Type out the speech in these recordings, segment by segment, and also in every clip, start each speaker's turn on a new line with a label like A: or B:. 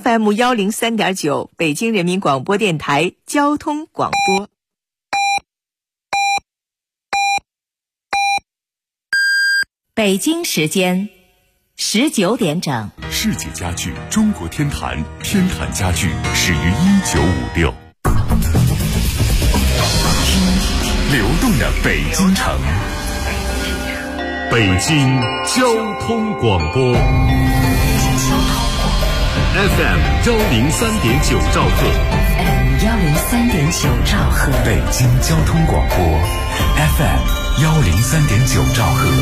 A: FM103.9 北京人民广播电台交通广播。北京时间19点整。
B: 世界家具中国天坛，天坛家具始于1956。流动的北京城，北京交通广播 FM103.9 兆赫
C: ，FM103.9 兆赫，
B: 北京交通广播 FM103.9 兆赫。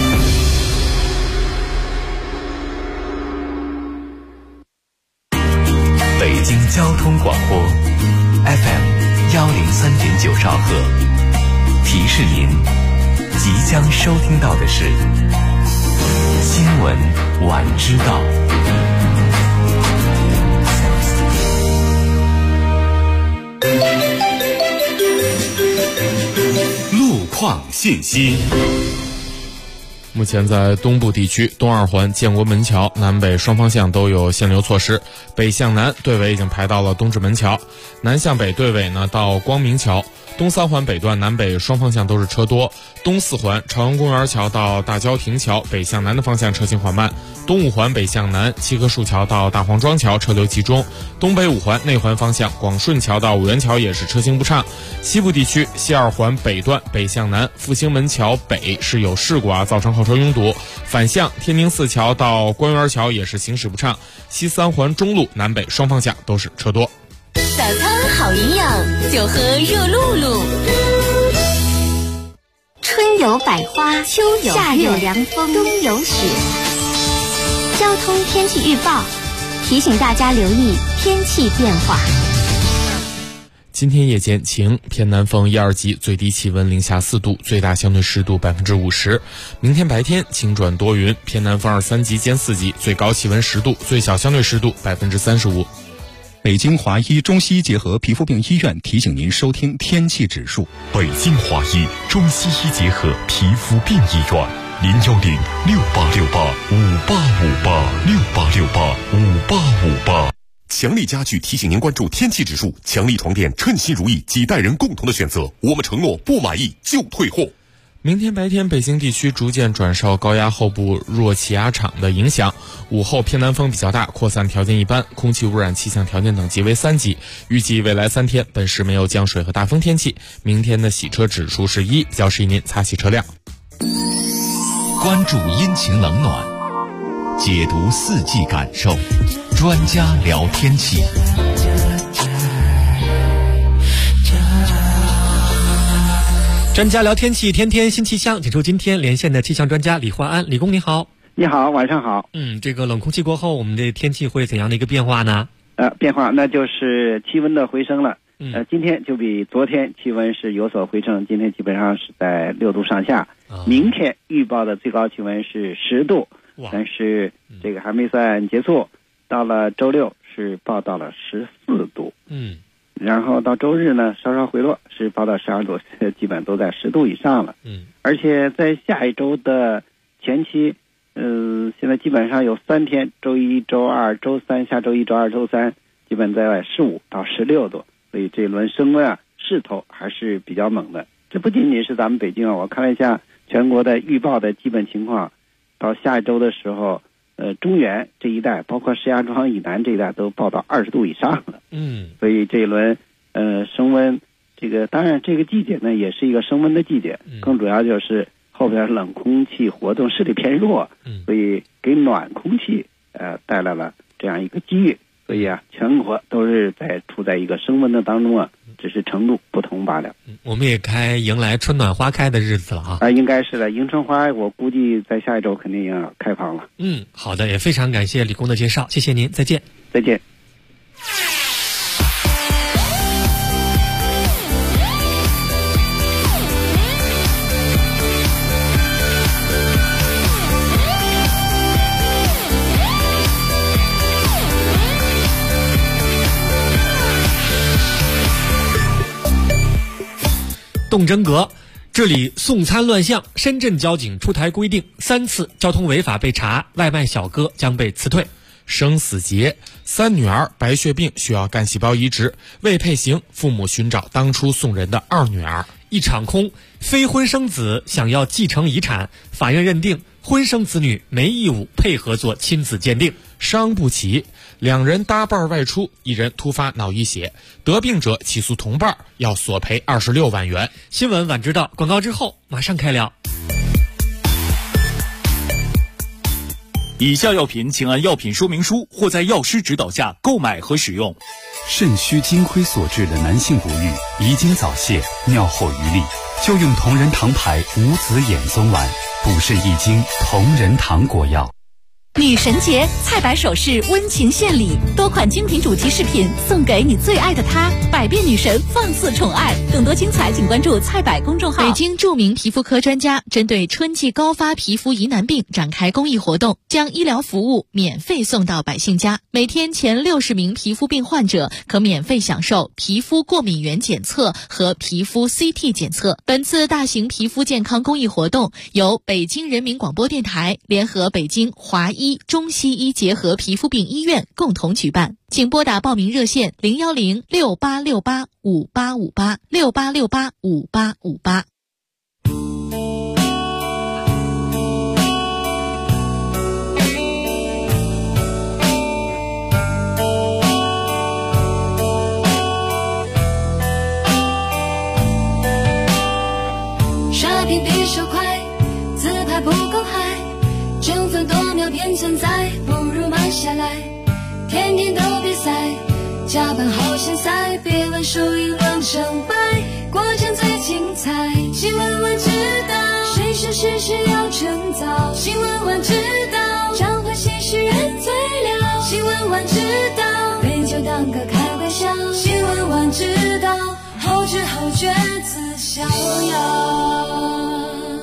B: 北京交通广播 FM103.9 兆赫，提示您即将收听到的是新闻晚知道。路况信息。
D: 目前在东部地区，东二环建国门桥南北双方向都有限流措施，北向南队尾已经排到了东直门桥，南向北队尾呢到光明桥，东三环北段南北双方向都是车多，东四环朝阳公园桥到大郊亭桥北向南的方向车行缓慢，东五环北向南七棵树桥到大黄庄桥车流集中，东北五环内环方向广顺桥到五元桥也是车行不畅。西部地区西二环北段北向南复兴门桥北是有事故造成后车拥堵，反向天宁寺桥到官园桥也是行驶不畅，西三环中路南北双方向都是车多。
C: 早餐好营养，就喝热露露。春有百花，秋有夏有凉风，冬有雪。交通天气预报提醒大家留意天气变化。
D: 今天夜间晴，偏南风1、2级，最低气温零下4度，最大相对湿度50%。明天白天晴转多云，偏南风2、3级兼4级，最高气温10度，最小相对湿度35%。
E: 北京华医中西医结合皮肤病医院提醒您收听天气指数。
B: 北京华医中西医结合皮肤病医院，0106868585858，6885858。强力家具提醒您关注天气指数，强力床垫称心如意，几代人共同的选择，我们承诺不满意就退货。
D: 明天白天，北京地区逐渐转受高压后部弱气压场的影响，午后偏南风比较大，扩散条件一般，空气污染气象条件等级为3级。预计未来3天本市没有降水和大风天气。明天的洗车指数是1，比较适宜您擦洗车辆。
B: 关注阴晴冷暖，解读四季感受，专家聊天气。
F: 专家聊天气，天天新气象。请出今天连线的气象专家李焕安，李工你好。
G: 你好，晚上好。
F: 这个冷空气过后，我们的天气会怎样的一个变化呢？
G: 变化那就是气温的回升了。今天就比昨天气温是有所回升，今天基本上是在6度上下。明天预报的最高气温是10度，但是这个还没算结束，到了周六是报到了14度。然后到周日呢稍稍回落，是报到12度，基本都在10度以上了。而且在下一周的前期，现在基本上有3天，周一、周二、周三，下周一、周二、周三，基本在15到16度，所以这一轮升温势头还是比较猛的。这不仅仅是咱们北京我看了一下全国的预报的基本情况，到下一周的时候，中原这一带，包括石家庄以南这一带都报到20度以上了。所以这一轮升温，这个当然这个季节呢也是一个升温的季节，更主要就是后边冷空气活动势力偏弱，所以给暖空气带来了这样一个机遇。所以全国都是处在一个升温的当中只是程度不同罢了。
F: 我们也迎来春暖花开的日子了
G: 应该是的，迎春花我估计在下一周肯定要开放了。
F: 好的，也非常感谢李工的介绍，谢谢您，再见。
G: 再见。
F: 动真格，治理送餐乱象，深圳交警出台规定，3次交通违法被查，外卖小哥将被辞退。
D: 生死劫。3女儿白血病需要干细胞移植，未配型，父母寻找当初送人的2女儿。
F: 一场空，非婚生子想要继承遗产，法院认定婚生子女没义务配合做亲子鉴定。
D: 伤不起，2人搭伴外出，一人突发脑溢血，得病者起诉同伴，要索赔26万元。
F: 新闻晚知道，广告之后马上开聊。
H: 以下药品请按药品说明书或在药师指导下购买和使用。
I: 肾虚金亏所致的男性不育、遗精早泄、尿后余力，就用同仁堂牌无籽眼松丸，补肾益精同仁堂果药。
A: 女神节，菜百首饰温情献礼，多款精品主题饰品送给你最爱的她，百变女神放肆宠爱。更多精彩请关注菜百公众号。
J: 北京著名皮肤科专家针对春季高发皮肤疑难病展开公益活动，将医疗服务免费送到百姓家。每天前60名皮肤病患者可免费享受皮肤过敏原检测和皮肤 CT 检测。本次大型皮肤健康公益活动由北京人民广播电台联合北京华医中西医结合皮肤病医院共同举办，请拨打报名热线01068685858 68685858。
K: 刷屏比手快，自拍不够嗨，争分夺秒便存在，不如慢下来。天天都比赛，加班好现在，别问输赢论成败，过程最精彩。新闻晚知道，谁说事事要趁早？新闻晚知道，掌握新事人最了。新闻晚知道，杯酒当歌开玩笑。新闻晚知道，后知后觉自逍遥。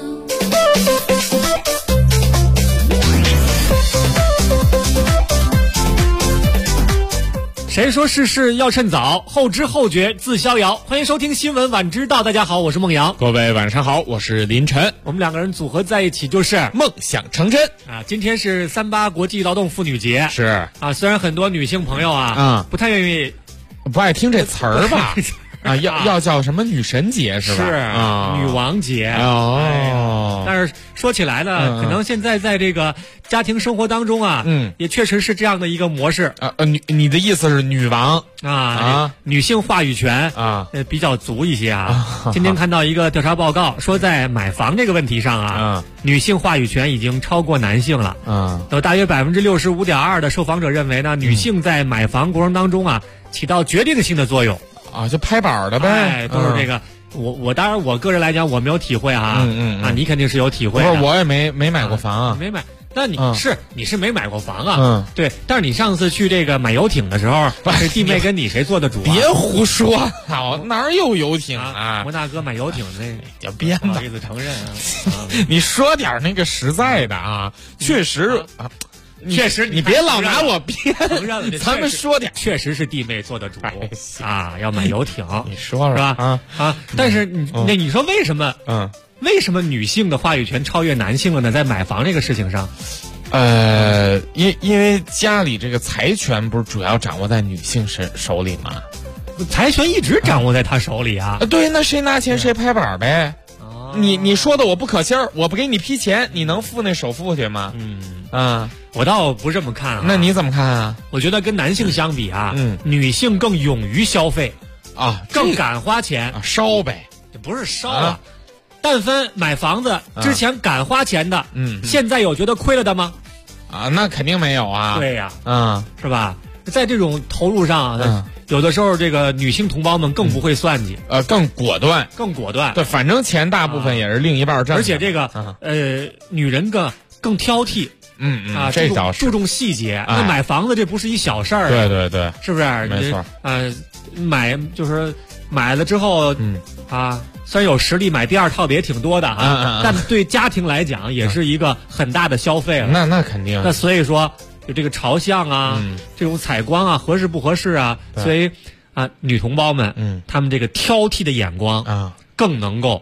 F: 谁说事事要趁早？后知后觉自逍遥。欢迎收听新闻晚知道，大家好，我是孟阳。
D: 各位晚上好，我是林晨。
F: 我们2个人组合在一起就是
D: 梦想成真
F: 啊！今天是38国际劳动妇女节，
D: 是
F: 啊，虽然很多女性朋友不太愿意，
D: 不爱听这词儿吧？啊，要叫什么女神节是吧？
F: 是啊，女王节
D: 哦。
F: 但是说起来呢，可能现在在这个家庭生活当中啊，也确实是这样的一个模式
D: 啊。你的意思是女王
F: 啊，女性话语权啊，比较足一些啊。今天看到一个调查报告说，在买房这个问题上啊，女性话语权已经超过男性了。有大约65.2%的受访者认为呢，女性在买房过程当中啊，起到决定性的作用。
D: 啊，就拍板的呗，
F: 都是这个。我当然我个人来讲我没有体会啊，你肯定是有体会的。
D: 不是，我也没买过房啊，
F: 没买。那你是没买过房啊？对。但是你上次去这个买游艇的时候，是弟妹跟你谁做的主？
D: 别胡说，好哪有游艇啊？
F: 我大哥买游艇那
D: 叫编的，
F: 不好意思承认啊。
D: 你说点那个实在的啊，确实啊。
F: 确实，
D: 你别老拿我编，咱们说点，
F: 确实是弟妹做的主啊，要买游艇，
D: 你说
F: 是吧？但是你说为什么？为什么女性的话语权超越男性了呢？在买房这个事情上，
D: 因为家里这个财权不是主要掌握在女性手里吗？
F: 财权一直掌握在她手里啊。
D: 对，那谁拿钱谁拍板呗。你说的我不可信儿，我不给你批钱，你能付那首付去吗？
F: 我倒不这么看啊。
D: 那你怎么看啊？
F: 我觉得跟男性相比啊，女性更勇于消费
D: 啊，
F: 更敢花钱
D: 啊，烧呗，
F: 这不是烧啊。但凡买房子之前敢花钱的，现在有觉得亏了的吗？
D: 啊，那肯定没有啊。
F: 对呀，是吧？在这种投入上，有的时候这个女性同胞们更不会算计，
D: 更果断，
F: 对，
D: 反正钱大部分也是另一半挣，
F: 而且这个女人更挑剔。
D: 这倒是
F: 注重细节。那买房子这不是一小事儿，
D: 对，
F: 是不是？
D: 没错。
F: 就是买了之后，虽然有实力买第二套的也挺多的啊，但对家庭来讲也是一个很大的消费了。
D: 那肯定。
F: 那所以说，就这个朝向啊，这种采光啊，合适不合适啊？所以女同胞们，她们这个挑剔的眼光更能够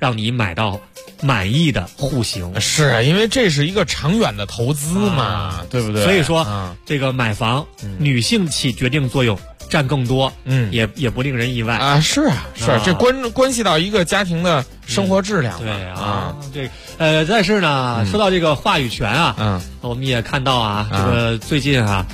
F: 让你买到满意的户型。
D: 是因为这是一个长远的投资嘛，对不对？
F: 所以说，这个买房，女性起决定作用占更多，也不令人意外
D: 啊。是啊，这关系到一个家庭的生活质量。
F: 对啊，但是呢，说到这个话语权啊，我们也看到啊，这个最近啊，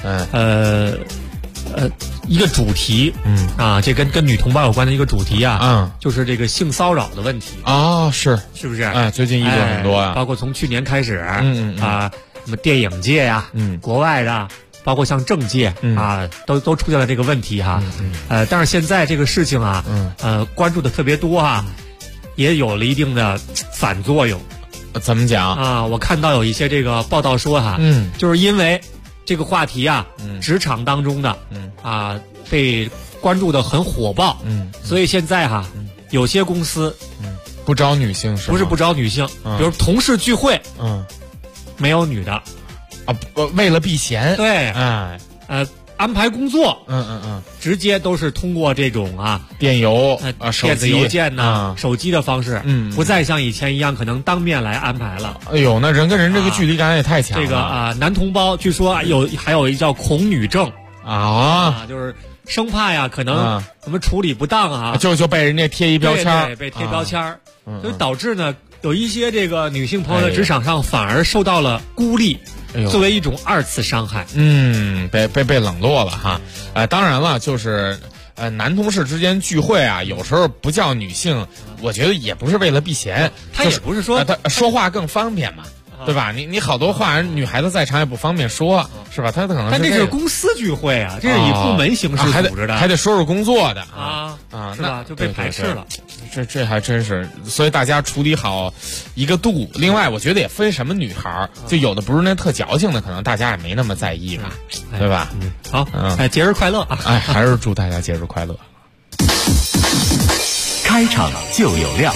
F: 一个主题，这跟女同胞有关的一个主题啊，就是这个性骚扰的问题
D: 啊，是
F: 不是？
D: 最近议论很多啊，
F: 包括从去年开始，什么电影界呀，国外的，包括像政界啊，都出现了这个问题哈，但是现在这个事情啊，关注的特别多啊，也有了一定的反作用。
D: 怎么讲
F: 啊？我看到有一些这个报道说哈，就是因为这个话题啊，职场当中的被关注的很火爆，所以现在哈，有些公司
D: 不招女性是吗？
F: 不是不招女性，比如同事聚会，没有女的
D: 啊，为了避嫌，
F: 对，安排工作，直接都是通过这种
D: 电邮
F: 电子邮件呐，手机的方式，不再像以前一样可能当面来安排了。
D: 哎呦，那人跟人这个距离感也太强了。
F: 这个男同胞据说还有一叫恐女症就是生怕呀可能什么处理不当
D: 就被人家贴一标签，
F: 对，被贴标签，所以导致呢有一些这个女性朋友在职场上反而受到了孤立。作为一种二次伤害，
D: 被冷落了哈。当然了，就是男同事之间聚会啊，有时候不叫女性，我觉得也不是为了避嫌，
F: 他也不是说
D: 他说话更方便嘛。对吧？你好多话，女孩子在场也不方便说，是吧？他可能
F: 但这是公司聚会啊，这是以部门形式组织的，
D: 还得说工作的
F: 是吧？就被排斥了。
D: 这还真是，所以大家处理好一个度。另外，我觉得也分什么女孩，就有的不是那特矫情的，可能大家也没那么在意吧，对吧？
F: 好，节日快乐啊！
D: 还是祝大家节日快乐。
H: 开场就有料。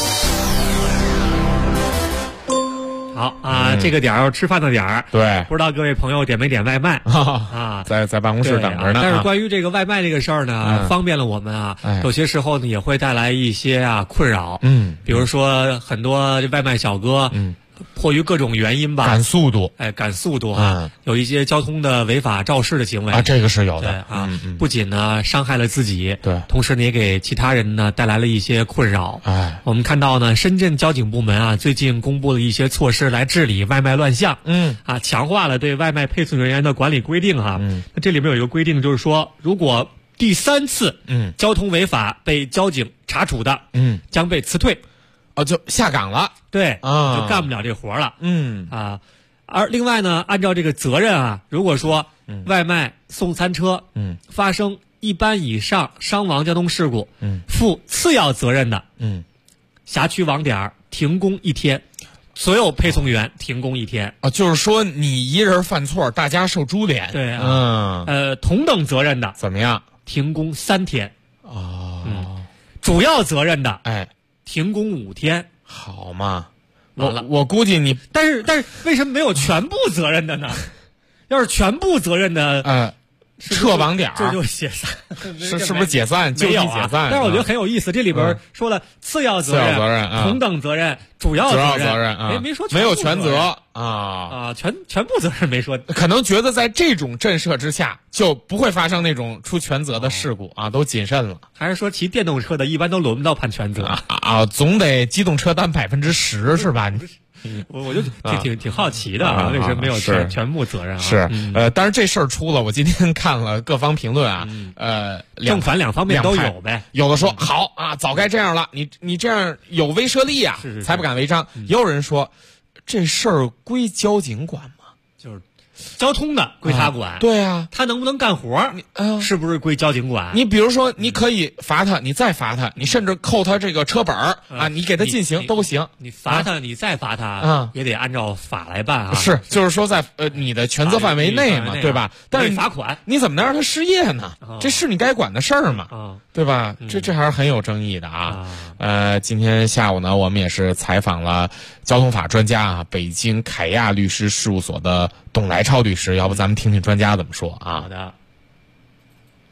F: 好这个点儿吃饭的点儿，
D: 对，
F: 不知道各位朋友点没点外卖
D: 在办公室等着呢。
F: 但是关于这个外卖这个事儿呢，方便了我们有些时候呢也会带来一些困扰。比如说很多外卖小哥，迫于各种原因吧，
D: 赶速度，
F: 有一些交通的违法肇事的行为
D: 这个是有的
F: 不仅呢伤害了自己，
D: 对，
F: 同时呢也给其他人呢带来了一些困扰。我们看到呢，深圳交警部门最近公布了一些措施来治理外卖乱象，强化了对外卖配送人员的管理规定那这里面有一个规定，就是说，如果第3次交通违法被交警查处的，将被辞退。
D: 就下岗了，
F: 对，就干不了这活了，而另外呢，按照这个责任如果说外卖送餐车发生1班以上伤亡交通事故，负次要责任的，辖区网点停工1天，所有配送员停工1天
D: 就是说你一人犯错，大家受株连，
F: 对同等责任的
D: 怎么样？
F: 停工3天主要责任的停工5天，
D: 好嘛？我估计你，
F: 但是为什么没有全部责任的呢？要是全部责任的，
D: 撤网点
F: 这就解散，
D: 是不是解散？就地解散。
F: 但是我觉得很有意思，这里边说了次要责任、同等责任、主要责任没说
D: 没有全责
F: 全部责任没说。
D: 可能觉得在这种震慑之下，就不会发生那种出全责的事故都谨慎了。
F: 还是说骑电动车的一般都轮不到判全责
K: 总得机动车担10%是吧？
F: 我就挺好奇的为什么没有全部责任
D: 是但是这事儿出了，我今天看了各方评论
F: 正反两方面都有呗。
D: 有的说好早该这样了，你这样有威慑力才不敢违章。也有人说这事儿归交警管吗？
F: 就是交通的归他管，
D: 对啊，
F: 他能不能干活是不是归交警管？
D: 你比如说，你可以罚他，你再罚他，你甚至扣他这个车本你给他进行都行。
F: 你罚他，你再罚他，也得按照法来办
D: 是，就是说在你的权责范围内嘛，对吧？但是
F: 罚款，
D: 你怎么能让他失业呢？这是你该管的事儿嘛，对吧？这还是很有争议的今天下午呢，我们也是采访了交通法专家北京凯亚律师事务所的董来超律师，要不咱们听听专家怎么说
F: 好的。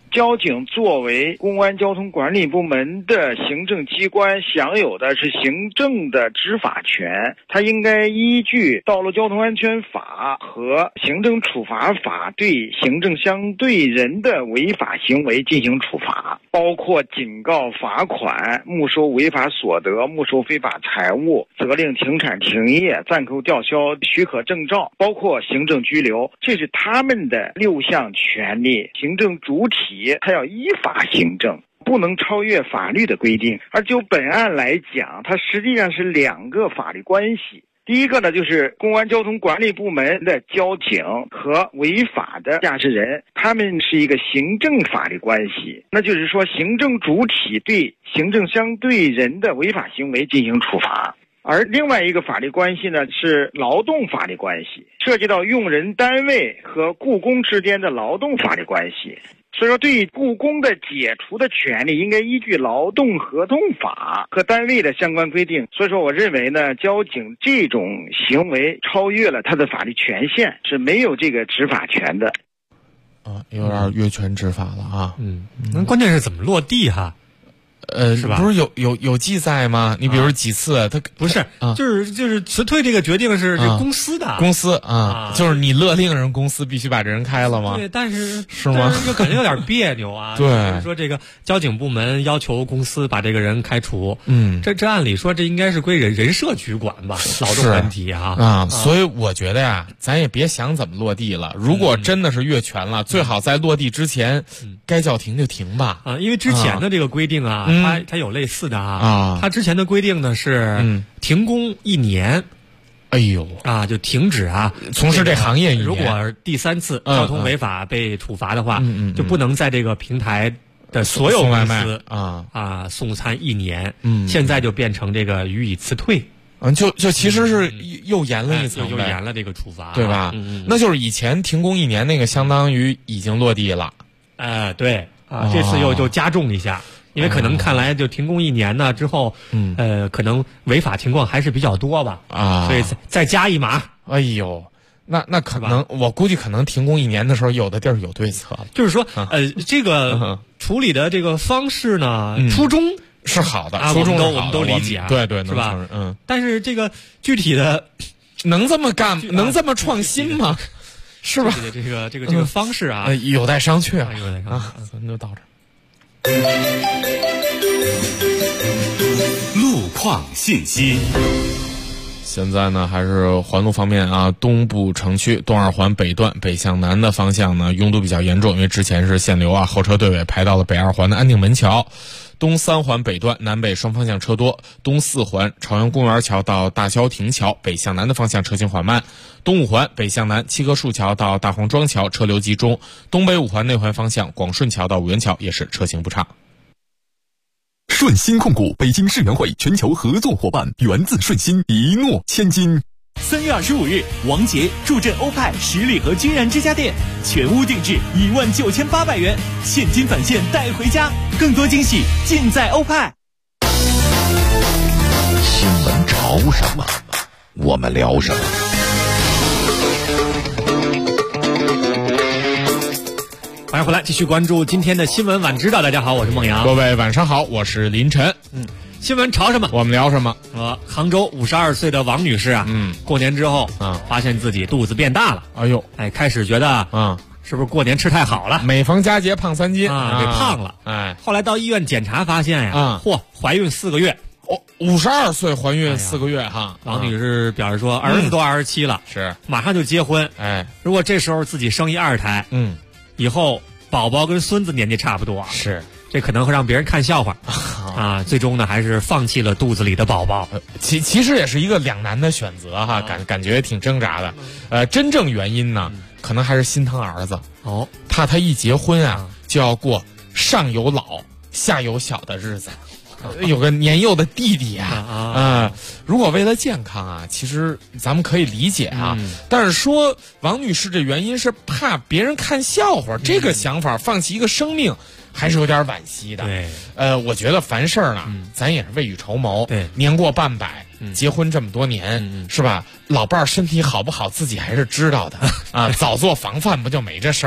L: 交警作为公安交通管理部门的行政机关，享有的是行政的执法权，它应该依据《道路交通安全法》和《行政处罚法》对行政相对人的违法行为进行处罚，包括警告、罚款、没收违法所得、没收非法财物、责令停产停业、暂扣吊销许可证照，包括行政拘留，这是他们的6项权利。行政主体它要依法行政，不能超越法律的规定。而就本案来讲，它实际上是2个法律关系。第一个呢，就是公安交通管理部门的交警和违法的驾驶人，他们是一个行政法律关系，那就是说行政主体对行政相对人的违法行为进行处罚。而另外一个法律关系呢，是劳动法律关系，涉及到用人单位和雇工之间的劳动法律关系。所以说，对雇工的解除的权利应该依据劳动合同法和单位的相关规定。所以说，我认为呢，交警这种行为超越了他的法律权限，是没有这个执法权的。
D: 有点越权执法了啊。
F: 那关键是怎么落地哈？是吧？
D: 不是有记载吗？你比如几次他
F: 不是，就是辞退这个决定是公司的，
D: 公司啊，就是你勒令人公司必须把这人开了吗？
F: 对，但是
D: 吗？
F: 就感觉有点别扭啊。
D: 对，
F: 就是说这个交警部门要求公司把这个人开除，这按理说这应该是归人社局管吧，劳动问题啊。
D: 所以我觉得呀，咱也别想怎么落地了。如果真的是越权了，最好在落地之前，该叫停就停吧。
F: 因为之前的这个规定啊。它有类似的它之前的规定呢是停工1年，
D: 哎呦
F: 就停止
D: 从事这行业1年。
F: 如果第3次交通违法被处罚的话，就不能在这个平台的所有公司送餐1年。现在就变成这个予以辞退。
D: 就其实是又严了一层，
F: 又严了这个处罚，
D: 对吧？那就是以前停工1年那个，相当于已经落地了。
F: 对这次又就加重一下。因为可能看来就停工1年呢之后，可能违法情况还是比较多吧，所以再加一码。
D: 哎呦，那可能我估计可能停工1年的时候，有的地儿有对策了。
F: 就是说，这个处理的这个方式呢，初衷
D: 是好的，
F: 初衷我们都理解，
D: 对，
F: 是吧？但是这个具体的
D: 能这么干，能这么创新吗？是吧？
F: 这个方式
D: 有待商榷
F: 咱就到这儿。
B: 路况信息。
D: 现在呢，还是环路方面东部城区东二环北段北向南的方向呢，拥堵比较严重，因为之前是限流后车队尾排到了北二环的安定门桥。东3环北段南北双方向车多，东4环朝阳公园桥到大消亭桥北向南的方向车行缓慢，东5环北向南七棵树桥到大黄庄桥车流集中，东北5环内环方向广顺桥到五元桥也是车行不畅。
B: 顺鑫控股北京世园会全球合作伙伴，源自顺鑫，一诺千金。
H: 3月25日，王杰助阵欧派十里河君然之家店，全屋定制19800元，现金返现带回家，更多惊喜尽在欧派。
M: 新闻潮什么，我们聊什么。
F: 欢迎回来，继续关注今天的新闻晚知道。大家好，我是孟阳。
D: 各位晚上好，我是林晨。
F: 新闻潮什么？
D: 我们聊什么？
F: 杭州52岁的王女士过年之后发现自己肚子变大了。
D: 哎呦，
F: 开始觉得是不是过年吃太好了？
D: 每逢佳节胖3斤
F: 给胖了。后来到医院检查发现怀孕4个月。
D: 52岁怀孕4个月
F: 王女士表示说，儿子都27了，
D: 是马
F: 上就结婚。如果这时候自己生一2胎，以后宝宝跟孙子年纪差不多，
D: 是
F: 这可能会让别人看笑话最终呢还是放弃了肚子里的宝宝。
D: 其实也是一个两难的选择感觉挺挣扎的。真正原因呢，可能还是心疼儿子怕他一结婚就要过上有老下有小的日子，有个年幼的弟弟如果为了健康其实咱们可以理解但是说王女士这原因是怕别人看笑话，这个想法放弃一个生命还是有点惋惜的。我觉得凡事呢咱也是未雨绸缪，年过半百结婚这么多年是吧，老伴儿身体好不好自己还是知道的早做防范不就没这事儿了吗？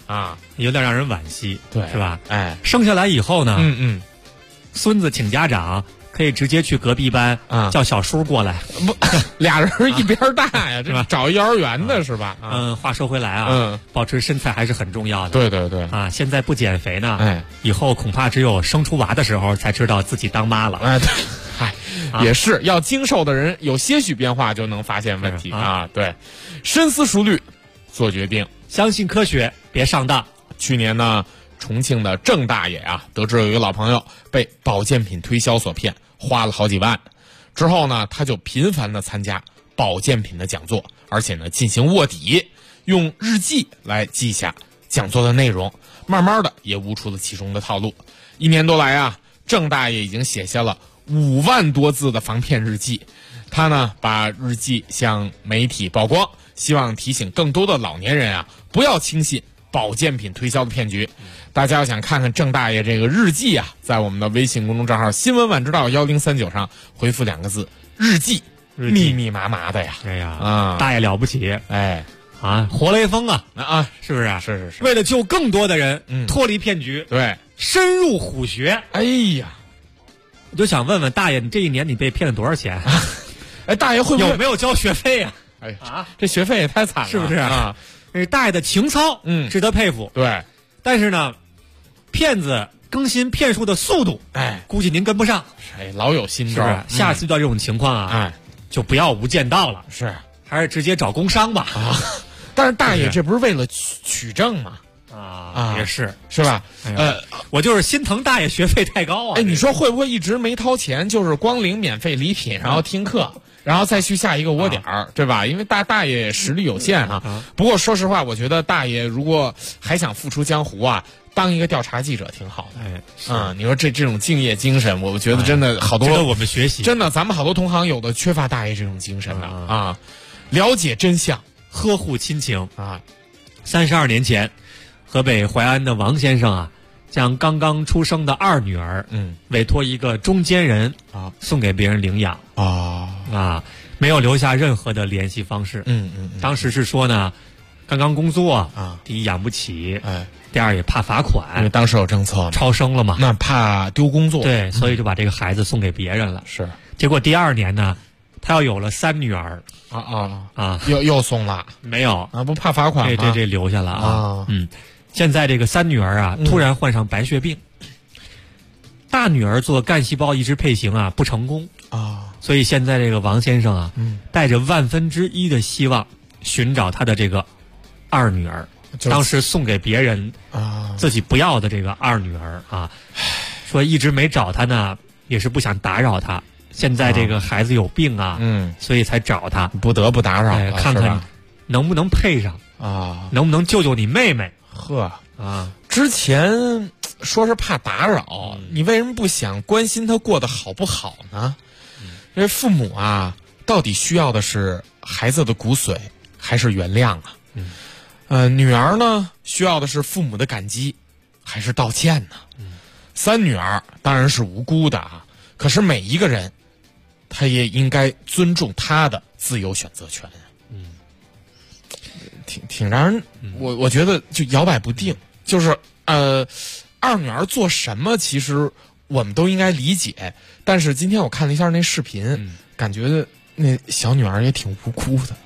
F: 啊，有点让人惋惜，
D: 对，
F: 是吧？
D: 哎，
F: 生下来以后呢，孙子请家长。可以直接去隔壁班叫小叔过来，
D: 不，俩人一边大呀，是吧？找幼儿园的是吧？
F: 话说回来啊，保持身材还是很重要的。
D: 对对对
F: 啊，现在不减肥呢，以后恐怕只有生出娃的时候才知道自己当妈了。
D: 哎，对，嗨，也是要精瘦的人有些许变化就能发现问题啊。对，深思熟虑做决定，
F: 相信科学，别上当。
D: 去年呢，重庆的郑大爷啊，得知有一个老朋友被保健品推销所骗。花了好几万，之后呢，他就频繁的参加保健品的讲座，而且呢进行卧底，用日记来记下讲座的内容，慢慢的也悟出了其中的套路。1年多来啊，郑大爷已经写下了5万多字的防骗日记。他呢把日记向媒体曝光，希望提醒更多的老年人啊，不要轻信保健品推销的骗局。大家要想看看郑大爷这个日记啊，在我们的微信公众账号新闻晚知道1039上回复2个字日记，密密麻麻的呀。
F: 哎呀，大爷了不起，
D: 哎
F: 啊，活雷锋啊，是不是啊？
D: 是，
F: 为了救更多的人脱离骗局，
D: 对，
F: 深入虎穴。
D: 哎呀，
F: 我就想问问大爷，你这1年你被骗了多少钱？
D: 哎，大爷会不会
F: 有没有交学费呀？
D: 哎啊，这学费也太惨了，
F: 是不是
D: 啊？
F: 大爷的情操，值得佩服。
D: 对，
F: 但是呢，骗子更新骗术的速度，估计您跟不上。
D: 哎，老有新招。
F: 下次遇到这种情况啊，就不要无间道了，
D: 是，
F: 还是直接找工商吧。
D: 啊，但是大爷这不是为了取证吗？
F: 也是
D: 吧？
F: 我就是心疼大爷学费太高啊。
D: 哎，你说会不会一直没掏钱，就是光领免费礼品，然后听课？然后再去下一个窝点儿，对吧？因为大爷实力有限啊。不过说实话，我觉得大爷如果还想复出江湖啊，当一个调查记者挺好的。你说这种敬业精神，我觉得真的好多，
F: 值得我们学习。
D: 真的，咱们好多同行有的缺乏大爷这种精神的啊。了解真相，
F: 呵护亲情啊。32年前，河北淮安的王先生啊，将刚刚出生的2女儿，委托一个中间人送给别人领养没有留下任何的联系方式。当时是说呢，刚刚工作第一养不起，第二也怕罚款，
D: 因为当时有政策
F: 超生了嘛，
D: 那怕丢工作，
F: 对，所以就把这个孩子送给别人了。
D: 是，
F: 结果第2年呢，他要有了3女儿
D: 又送了，
F: 没有
D: 啊？不怕罚款吗？
F: 这留下了啊。现在这个3女儿啊，突然患上白血病。大女儿做干细胞移植配型啊不成功所以现在这个王先生啊，带着1/1000的希望寻找他的这个2女儿，当时送给别人自己不要的这个2女儿说一直没找他呢，也是不想打扰他。现在这个孩子有病所以才找他，
D: 不得不打扰，
F: 看看能不能配上能不能救救你妹妹。
D: 之前说是怕打扰，你为什么不想关心他过得好不好呢？因为父母啊，到底需要的是孩子的骨髓还是原谅女儿呢，需要的是父母的感激还是道歉呢？3女儿当然是无辜的可是每一个人他也应该尊重他的自由选择权。挺让人我觉得就摇摆不定，就是2女儿做什么其实我们都应该理解，但是今天我看了一下那视频，感觉那小女儿也挺无辜的。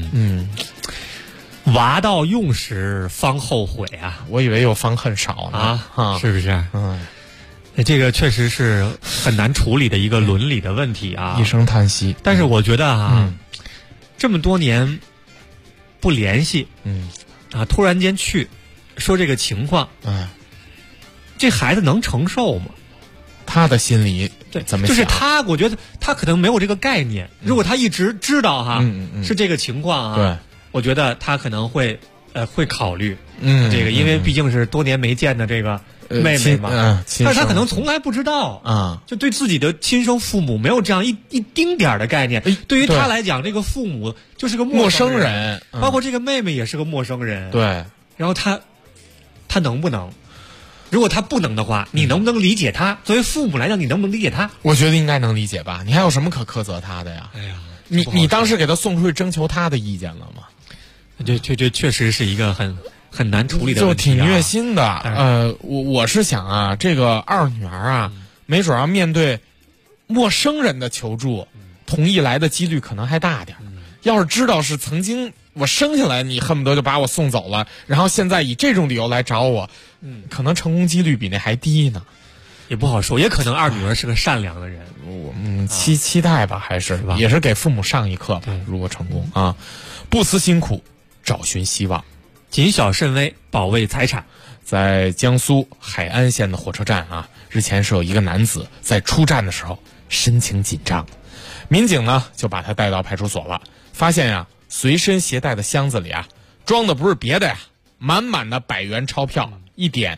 F: 娃到用时方后悔啊！
D: 我以为有方恨少呢
F: 是不是？这个确实是很难处理的一个伦理的问题
D: 一声叹息。
F: 但是我觉得这么多年不联系，突然间去说这个情况，这孩子能承受吗？
D: 他的心里怎么想？
F: 就是他，我觉得他可能没有这个概念。如果他一直知道是这个情况
D: 对，
F: 我觉得他可能会考虑这个，因为毕竟是多年没见的这个妹妹嘛，但是他可能从来不知道就对自己的亲生父母没有这样一丁点儿的概念。对于他来讲，这个父母就是个陌生人，包括这个妹妹也是个陌生人。
D: 对，
F: 然后他能不能？如果他不能的话，你能不能理解他？作为父母来讲，你能不能理解他？
D: 我觉得应该能理解吧。你还有什么可苛责他的呀？
F: 哎呀，
D: 你当时给他送出去征求他的意见了吗？
F: 这确实是一个很难处理的
D: 就
F: 问题、
D: 挺虐心的。我是想啊，这个二女儿啊，没准要面对陌生人的求助，同意来的几率可能还大点。要是知道是曾经我生下来，你恨不得就把我送走了，然后现在以这种理由来找我，可能成功几率比那还低呢。
F: 也不好说，也可能二女儿是个善良的人。
D: 期待吧，还是也是给父母上一课吧。如果成功啊，不辞辛苦，找寻希望，
F: 谨小慎微，保卫财产。
D: 在江苏海安县的火车站啊，日前是有一个男子在出站的时候神情紧张，民警呢就把他带到派出所了，发现呀，随身携带的箱子里啊，装的不是别的呀，满满的100元钞票，一点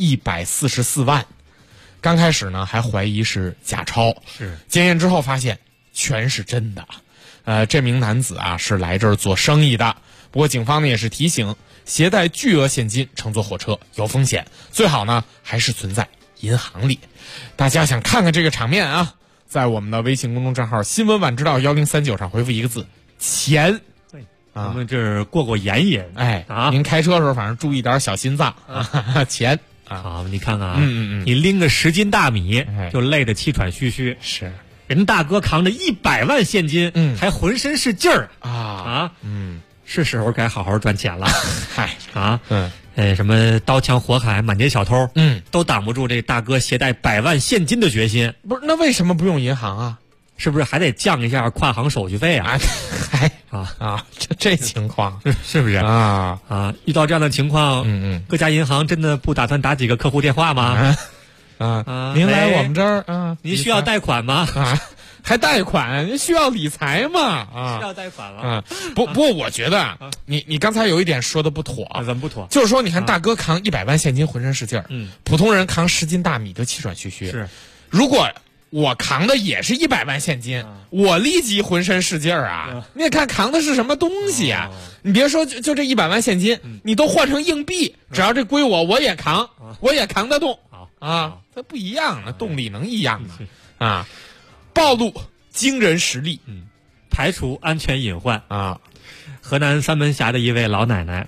D: 144万。刚开始呢还怀疑是假钞，检验之后发现全是真的。这名男子啊是来这儿做生意的，不过警方呢也是提醒，携带巨额现金乘坐火车有风险，最好呢还是存在银行里。大家想看看这个场面啊，在我们的微信公众账号新闻晚知道1039上回复一个字钱。
F: 我们这儿过眼瘾。
D: 您开车的时候反正注意点小心脏钱。
F: 好，你看看啊，你拎个10斤大米，就累得气喘吁吁。
D: 是，
F: 人大哥扛着100万现金，还浑身是劲儿是时候该好好赚钱了。什么刀枪火海、满街小偷，都挡不住这大哥携带100万现金的决心。
D: 不是，那为什么不用银行啊？
F: 是不是还得降一下跨行手续费啊？
D: 这情况
F: 是不是遇到这样的情况，各家银行真的不打算打几个客户电话吗？
D: 您来我们这儿
F: 您需要贷款吗？
D: 还贷款？需要理财吗？
F: 需要贷款了。
D: 不过我觉得你刚才有一点说的不妥。
F: 怎么不妥？
D: 就是说，你看大哥扛100万现金浑身是劲儿，普通人扛10斤大米就气喘吁吁。
F: 是，
D: 如果我扛的也是100万现金，我立即浑身是劲儿啊！你得看扛的是什么东西啊！你别说就这100万现金，你都换成硬币，只要这归我也扛，我也扛得动啊！它不一样的动力能一样吗？暴露惊人实力，
F: 排除安全隐患啊！河南三门峡的一位老奶奶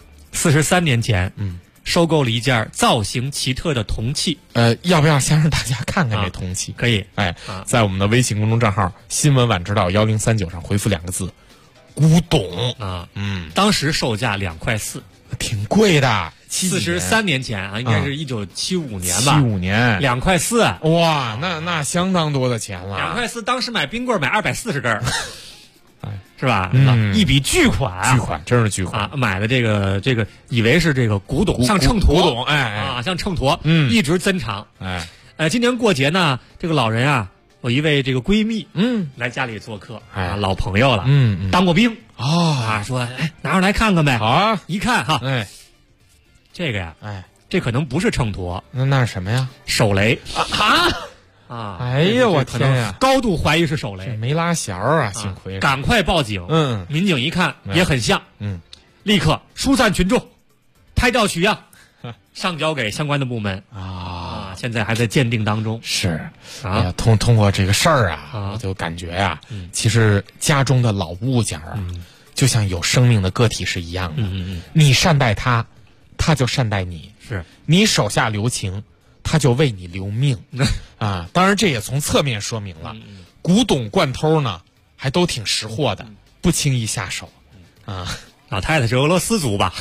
F: 43年前收购了一件造型奇特的铜器。
D: 要不要先让大家看看这铜器？
F: 可以。
D: 在我们的微信公众账号新闻晚知道1039上回复2个字古董
F: 当时售价2块4，
D: 挺贵的。
F: 43年前啊，应该是1975年吧
D: ？75年
F: ，2块4，
D: 哇，那相当多的钱了。
F: 2块4，当时买冰棍买240根，是吧？一笔巨款，
D: 巨款，真是巨款
F: 啊！买的这个，以为是这个古董，像秤砣，
D: 古董，
F: 像秤砣，一直珍藏，今年过节呢，这个老人啊，有一位这个闺蜜，来家里做客，老朋友了，当过兵说，拿出来看看呗。
D: 好啊，
F: 一看哈，这个呀，这可能不是秤砣，
D: 那是什么呀？
F: 手雷
D: 哎呀，我天呀！
F: 高度怀疑是手雷，
D: 没拉弦儿啊，幸亏。
F: 赶快报警。民警一看也很像，立刻疏散群众，拍照取样，上交给相关的部门现在还在鉴定当中。
D: 是通过这个事儿我就感觉其实家中的老物件就像有生命的个体是一样的。你善待它，它就善待你；
F: 是
D: 你手下留情，他就为你留命当然这也从侧面说明了古董惯偷呢还都挺识货的，不轻易下手
F: 老太太是俄罗斯族吧？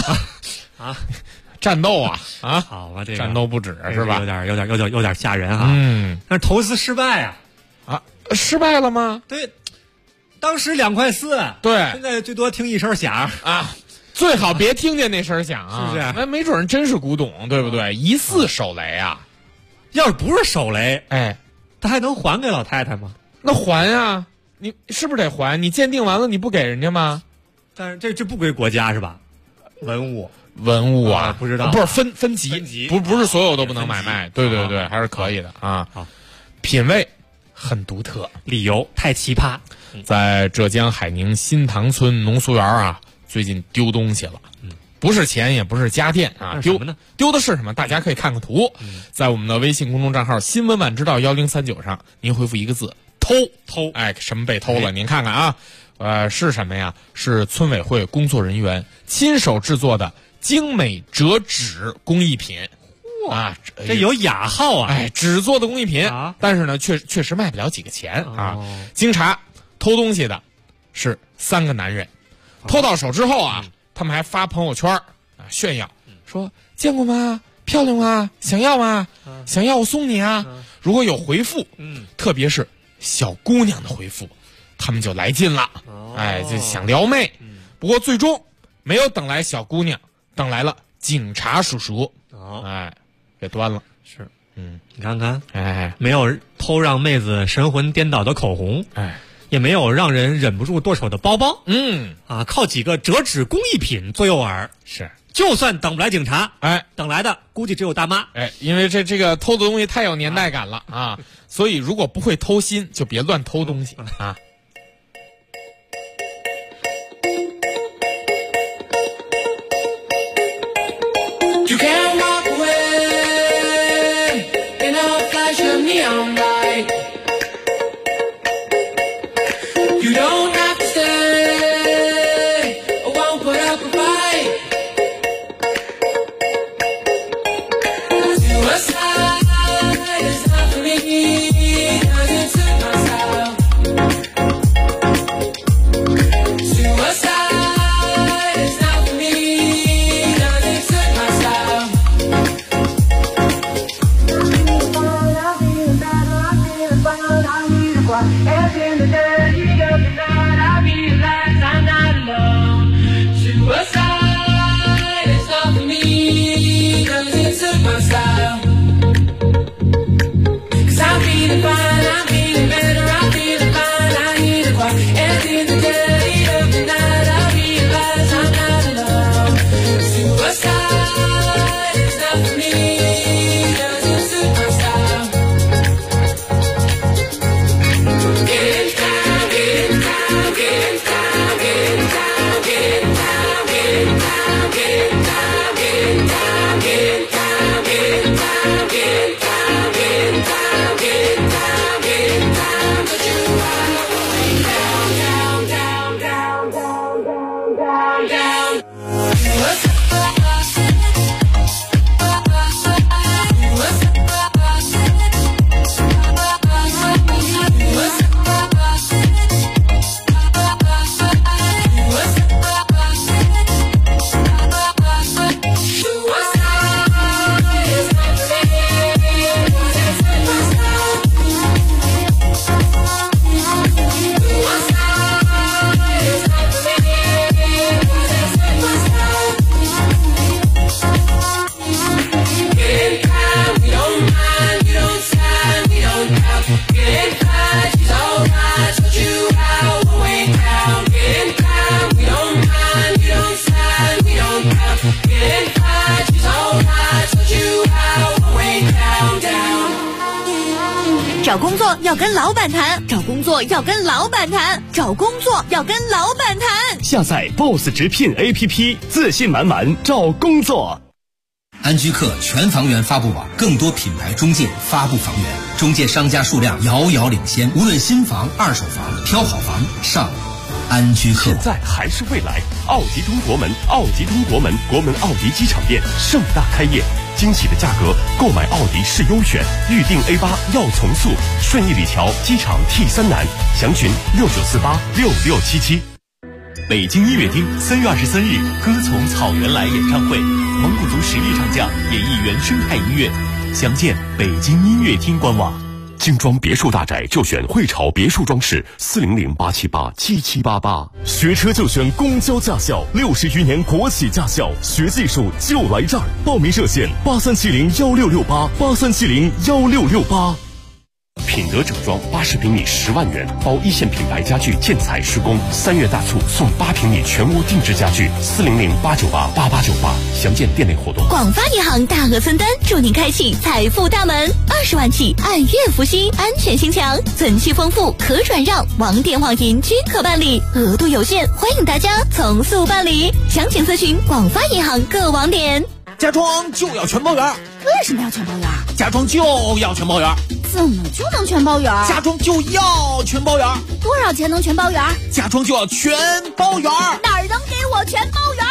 D: 战斗
F: 好吧，这个
D: 战斗不止是吧？
F: 有点吓人但是投资失败
D: 失败了吗？
F: 对，当时2块4，
D: 对，
F: 现在最多听一声响
D: 最好别听见那声响
F: 是不是？
D: 那没准真是古董，对不对？疑似手雷
F: 要是不是手雷，他还能还给老太太吗？
D: 那还你是不是得还？你鉴定完了你不给人家吗？
F: 但是这不归国家是吧？文物
D: 不
F: 知道，
D: 不是分级，不是所有都不能买卖。对，还是可以的
F: 好，
D: 品味很独特，
F: 理由太奇葩。
D: 在浙江海宁新塘村农俗园最近丢东西了，不是钱也不是家电丢的是什么？大家可以看看图，在我们的微信公众账号新闻晚知道1039上，您回复一个字偷，什么被偷了？您看看是什么呀？是村委会工作人员亲手制作的精美折纸工艺品。啊，
F: 这有雅号啊！
D: 哎，纸做的工艺品，但是呢，确实卖不了几个钱啊。经查，偷东西的是3个男人，偷到手之后啊，他们还发朋友圈啊炫耀，说见过吗？漂亮吗？想要吗？想要我送你啊！如果有回复，特别是小姑娘的回复，他们就来劲了，哎，就想撩妹。不过最终没有等来小姑娘，等来了警察叔叔，哎。给端了，
F: 是，你看看，哎，没有偷让妹子神魂颠倒的口红，哎，也没有让人忍不住剁手的包包，靠几个折纸工艺品左右耳，
D: 是，
F: 就算等不来警察，哎，等来的估计只有大妈，
D: 哎，因为这个偷的东西太有年代感了啊，所以如果不会偷心，就别乱偷东西啊。
K: You can't walk away in a flash of neon light. You don't have to stay, I won't put up a fight. Suicide is not for me, 'cause it took my style. Suicide is not for me, 'cause it took my style. As in the dirty of the night, I realize I'm not alone. Suicide is not for me, 'cause it took my style. 'Cause I'm feeling fine, I'm feeling better, I'm feeling fine, I need to cry. As in the dirty of the night, I realize I'm not alone. Suicide is not for me, 'cause it took my style. Get down, get down, get down, get down, get down, get down, get down, get down, get down, get down, get down, get down, get down, get down, but you are going down, down, down, down, down, down, down, down. Getting high, she's alright, so you out, way down, down.
A: 找工作要跟老板谈，找工作要跟老板谈，找工作要跟老板谈。
N: 下载 BOSS 直聘 APP， 自信满满找工作。
O: 安居客全房源发布网，更多品牌中介发布房源，中介商家数量遥遥领先。无论新房、二手房，挑好房上安居客。
N: 现在还是未来，奥迪通国门，奥迪通国门，国门奥迪机场店盛大开业，惊喜的价格，购买奥迪是优选，预定 A8 要从速，顺义里桥机场 T3南，详询69486677。北京音乐厅3月23日，歌从草原来演唱会，蒙古族实力唱将演绎原生态音乐，详见北京音乐厅官网。精装别墅大宅就选汇潮别墅装饰，400-878-7788。学车就选公交驾校，60余年国企驾校，学技术就来这儿。报名热线83701668，83701668。品德整装80平米10万元，包一线品牌家具建材施工，3月大促送8平米全屋定制家具，400-898-8898，详见店内活动。
A: 广发银行大额分担，祝您开启财富大门，20万起按月付息，安全心强，存期丰富可转让，网点网银均可办理，额度有限，欢迎大家从速办理，详情咨询广发银行各网点。
P: 家装就要全包圆。
A: 为什么要全包圆？
P: 家装就要全包圆。
A: 怎么就能全包圆？
P: 家装就要全包圆。
A: 多少钱能全包圆？
P: 家装就要全包圆。
A: 哪儿能给我全包圆？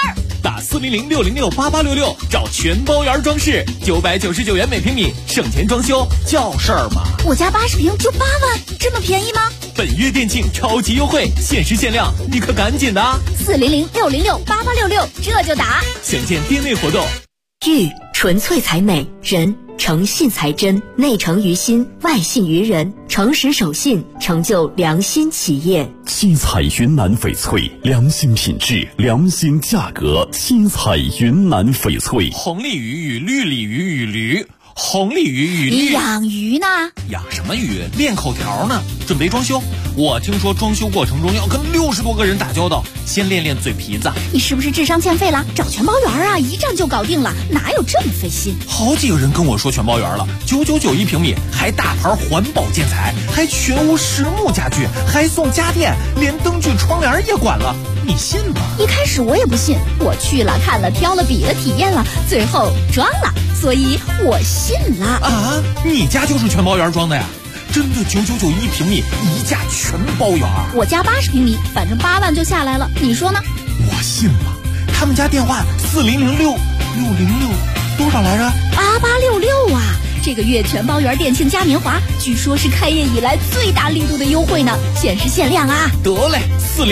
H: 打400-606-8866找全包园装饰，999元每平米，省钱装修叫事儿吗？
A: 我家80平就8万，这么便宜吗？
H: 本月店庆超级优惠，限时限量，你可赶紧的
A: ！400-606-8866，这就打。
H: 详见店内活动。
Q: 玉纯粹才美，人诚信才真，内诚于心，外信于人，诚实守信，成就良心企业。
R: 七彩云南翡翠，良心品质，良心价格。七彩云南翡翠。
H: 红鲤鱼与绿鲤鱼与驴。红鲤鱼与绿，
A: 你养鱼呢？
H: 养什么鱼？练口条呢，准备装修。我听说装修过程中要跟60多个人打交道，先练练嘴皮子。
A: 你是不是智商欠费了？找全包园啊，一站就搞定了，哪有这么费心？
H: 好几个人跟我说全包园了，999一平米，还大牌环保建材，还全屋实木家具，还送家电，连灯具窗帘也管了，你信吗？
A: 一开始我也不信，我去了看了挑了比了体验了，最后装了，所以我信了
H: 啊！你家就是全包园装的呀？真的999一平米，一价全包园。
A: 我家80平米，反正8万就下来了，你说呢？
H: 我信了。他们家电话4006606多少来着
A: ？8866啊！这个月全包园店庆嘉年华，据说是开业以来最大力度的优惠呢，限时限量啊！
H: 得嘞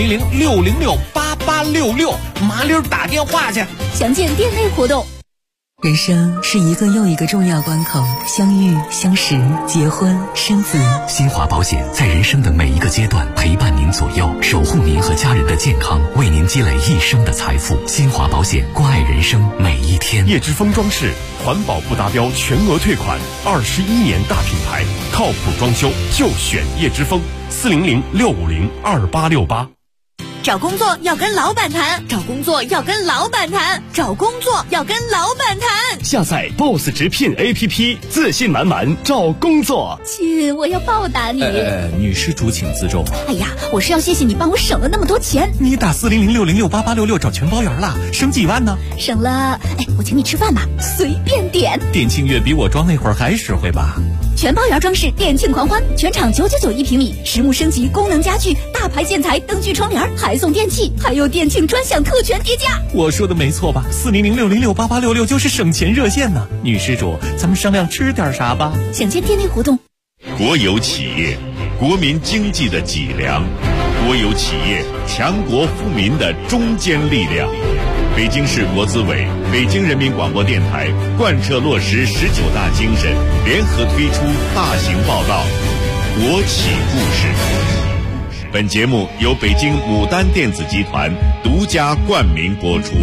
H: ，400-606-8866，麻溜打电话去。
A: 详见店内活动。
S: 人生是一个又一个重要关口，相遇、相识、结婚、生子。
I: 新华保险在人生的每一个阶段陪伴您左右，守护您和家人的健康，为您积累一生的财富。新华保险，关爱人生每一天。
B: 叶之峰装饰，环保不达标全额退款，21年大品牌，靠谱装修就选叶之峰。400-650-2868。
A: 找工作要跟老板谈，找工作要跟老板谈，找工作要跟老板谈。
R: 下载 BOSS 直聘 APP， 自信满满找工作。
A: 亲，我要报答你。
H: 女施主请自重。
A: 哎呀，我是要谢谢你帮我省了那么多钱。
H: 你打400-606-8866找全包园了，省几万呢？
A: 省了，我请你吃饭吧，随便点。
H: 店庆月比我装那会儿还实惠吧？
A: 全包园装饰店庆狂欢，全场999一平米，实木升级，功能家具，大牌建材，灯具窗帘，还送电器，还有店庆专享特权叠加。
H: 我说的没错吧？400-606-8866就是省钱热线呢。女施主，咱们商量吃点啥吧？
A: 想见店内活动。
T: 国有企业，国民经济的脊梁；国有企业，强国富民的中坚力量。北京市国资委、北京人民广播电台贯彻落实19大精神，联合推出大型报道《国企故事》。本节目由北京牡丹电子集团独家冠名播出。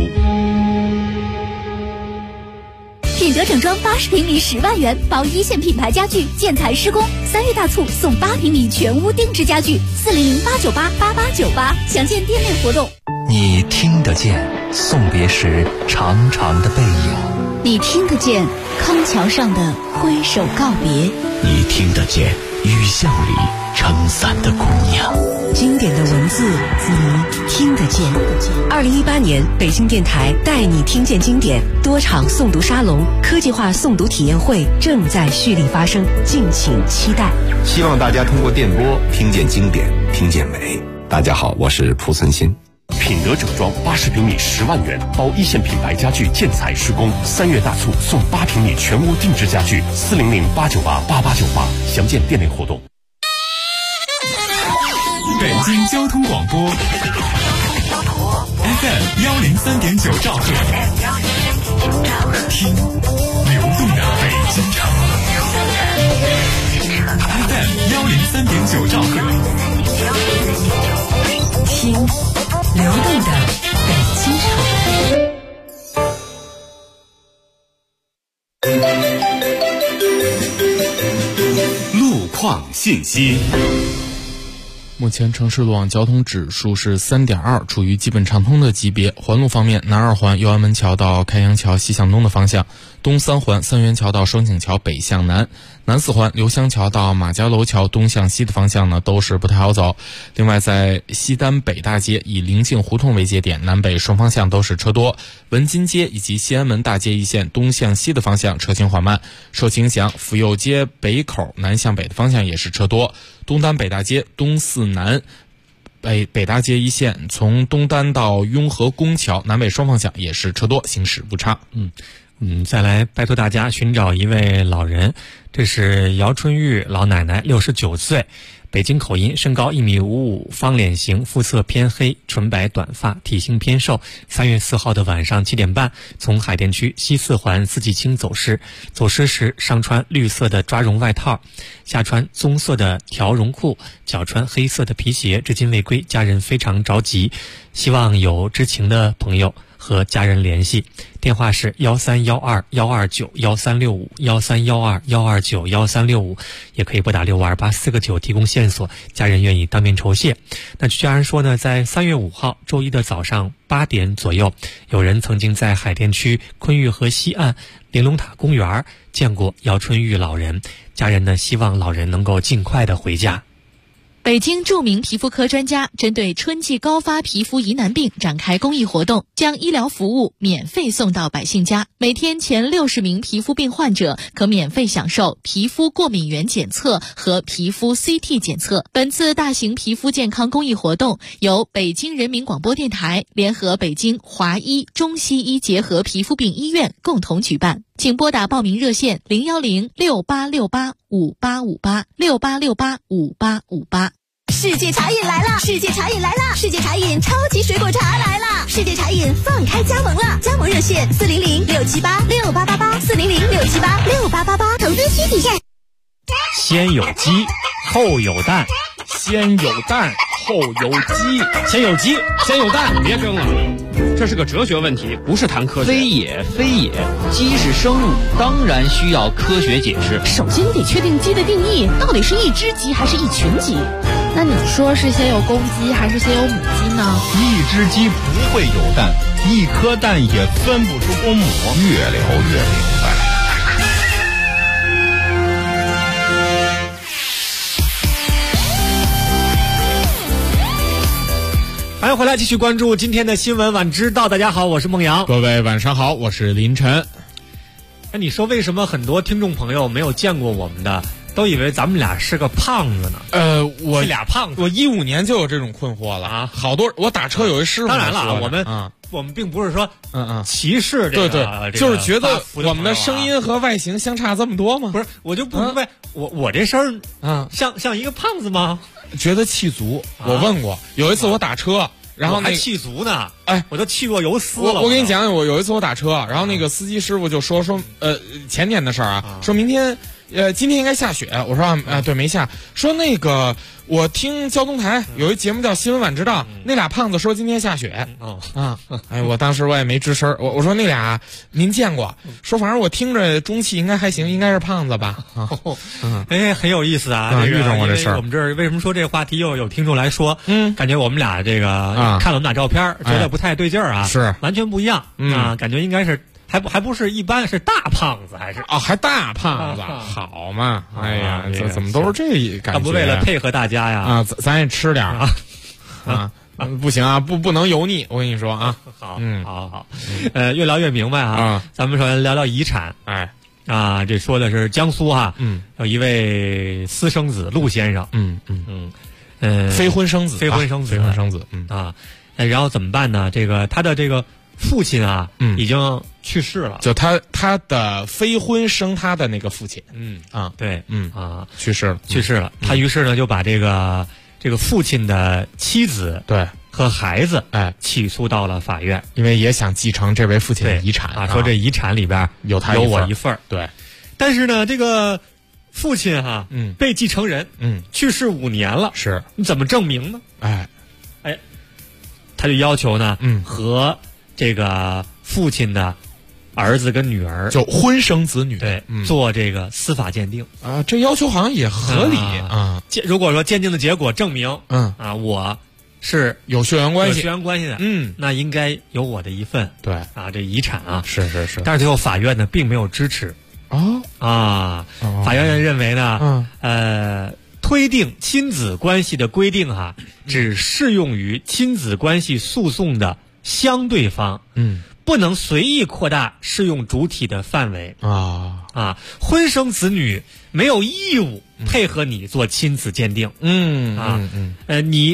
A: 品德整装80平米10万元，包一线品牌家具、建材施工。3月大促送8平米全屋定制家具，400-898-8898，详见店内活动。
I: 你听得见送别时长长的背影，
A: 你听得见康桥上的挥手告别，
M: 你听得见雨巷里撑伞的姑娘。
S: 经典的文字，你听得见。2018年北京电台带你听见经典多场诵读沙龙、科技化诵读体验会正在蓄力发生，敬请期待。
U: 希望大家通过电波听见经典，听见美。大家好，我是蒲存昕。
B: 品德整装80平米10万元，包一线品牌家具、建材施工。3月大促送8平米全屋定制家具，400-898-8898，详见店内活动。
V: 北京交通广播 FM 103.9兆赫，听流动的北京城。FM 103.9兆赫，
S: 听流动的北京
V: 城。路况信息。
D: 目前城市路网交通指数是3.2，处于基本畅通的级别。环路方面，南2环右安门桥到开阳桥西向东的方向，东3环三元桥到双井桥北向南，南4环刘香桥到马家楼桥东向西的方向呢都是不太好走。另外，在西单北大街以临近胡同为节点，南北双方向都是车多。文津街以及西安门大街一线东向西的方向车行缓慢。受其影响，府右街北口南向北的方向也是车多。东单北大街东四南北大街一线，从东单到雍和宫桥南北双方向也是车多，行驶不畅。
F: 再来拜托大家寻找一位老人，这是姚春玉老奶奶，69岁，北京口音，身高1.55米，方脸型，肤色偏黑，纯白短发，体型偏瘦。3月4号的晚上7点半，从海淀区西四环四季青走失。走失时上穿绿色的抓绒外套，下穿棕色的条绒裤，脚穿黑色的皮鞋，至今未归，家人非常着急，希望有知情的朋友和家人联系，电话是1312-129-1365，1312-129-1365，也可以拨打65284个9提供线索，家人愿意当面酬谢。那据家人说呢，在3月5号周一的早上8点左右，有人曾经在海淀区昆玉河西岸玲珑塔公园见过姚春玉老人，家人呢希望老人能够尽快的回家。
J: 北京著名皮肤科专家针对春季高发皮肤疑难病展开公益活动，将医疗服务免费送到百姓家。每天前60名皮肤病患者可免费享受皮肤过敏原检测和皮肤 CT 检测。本次大型皮肤健康公益活动由北京人民广播电台联合北京华医中西医结合皮肤病医院共同举办。请拨打报名热线010-6868-5858，6868-5858。
A: 世界茶饮来了！世界茶饮来了！世界茶饮超级水果茶来了！世界茶饮放开加盟了，加盟热线400-678-6888，400-678-6888，投资需体验。
F: 先有鸡，后有蛋，
D: 先有蛋，后有鸡，
F: 先有鸡，先有蛋。
C: 别争了，这是个哲学问题，不是谈科学。
E: 非也，非也，鸡是生物，当然需要科学解释。
W: 首先你得确定鸡的定义，到底是一只鸡还是一群鸡？
X: 那你说是先有公鸡还是先有母鸡呢？
Y: 一只鸡不会有蛋，一颗蛋也分不出公母。越聊越明白。
F: 欢迎回来，继续关注今天的新闻晚知道。大家好，我是孟阳。
D: 各位晚上好，我是林晨。
F: 你说为什么很多听众朋友没有见过我们的，都以为咱们俩是个胖子呢？
D: 我
F: 是俩胖子。
D: 我15年就有这种困惑了啊！好多我打车有一师傅。
F: 当然了，我们并不是说歧视这个，
D: 对，就是觉得我们的声音和外形相差这么多吗？
F: 不是，我就不明白，我这声像一个胖子吗？
D: 觉得气足。我问过，有一次我打车，然后
F: 还气足呢。哎，我都气过油丝了。
D: 我跟你讲，我有一次我打车，然后那个司机师傅就说前天的事儿啊，说明天今天应该下雪。我说对，没下。说那个我听交通台有一节目叫《新闻晚知道》，那俩胖子说今天下雪。哎，我当时我也没吱声。我说那俩您见过？说反正我听着中气应该还行，应该是胖子吧？
F: 哎，很有意思啊！
D: 遇上过这事儿。
F: 我们这儿为什么说这个话题又有听众来说？感觉我们俩这个看了我们俩照片，觉得不太对劲儿啊，
D: 是
F: 完全不一样啊，感觉应该是。还不是一般，是大胖子还是
D: 还大胖子，好嘛？哎呀，怎么都是这感觉？
F: 他不为了配合大家呀？
D: 咱也吃点不行啊，不能油腻，我跟你说啊。
F: 好，好，越聊越明白啊。咱们首先聊聊遗产。这说的是江苏哈，有一位私生子陆先生，
D: 非婚生子，
F: 然后怎么办呢？这个他的这个父亲啊，已经去世了。
D: 就他的非婚生他的那个父亲，去世了。
F: 他于是呢就把这个父亲的妻子和孩子起诉到了法院，
D: 因为也想继承这位父亲的遗产
F: 说这遗产里边有我一份儿。
D: 对，
F: 但是呢这个父亲被继承人去世5年了，
D: 是
F: 你怎么证明呢？他就要求呢和这个父亲的儿子跟女儿，
D: 就婚生子女，
F: 做这个司法鉴定
D: 啊，这要求好像也合理啊。
F: 如果说鉴定的结果证明，我是
D: 有血缘关系
F: 的，那应该有我的一份，
D: 对
F: 这遗产啊，
D: 是。
F: 但是最后法院呢，并没有支持法院认为呢，推定亲子关系的规定只适用于亲子关系诉讼的相对方，不能随意扩大适用主体的范围婚生子女没有义务配合你做亲子鉴定，你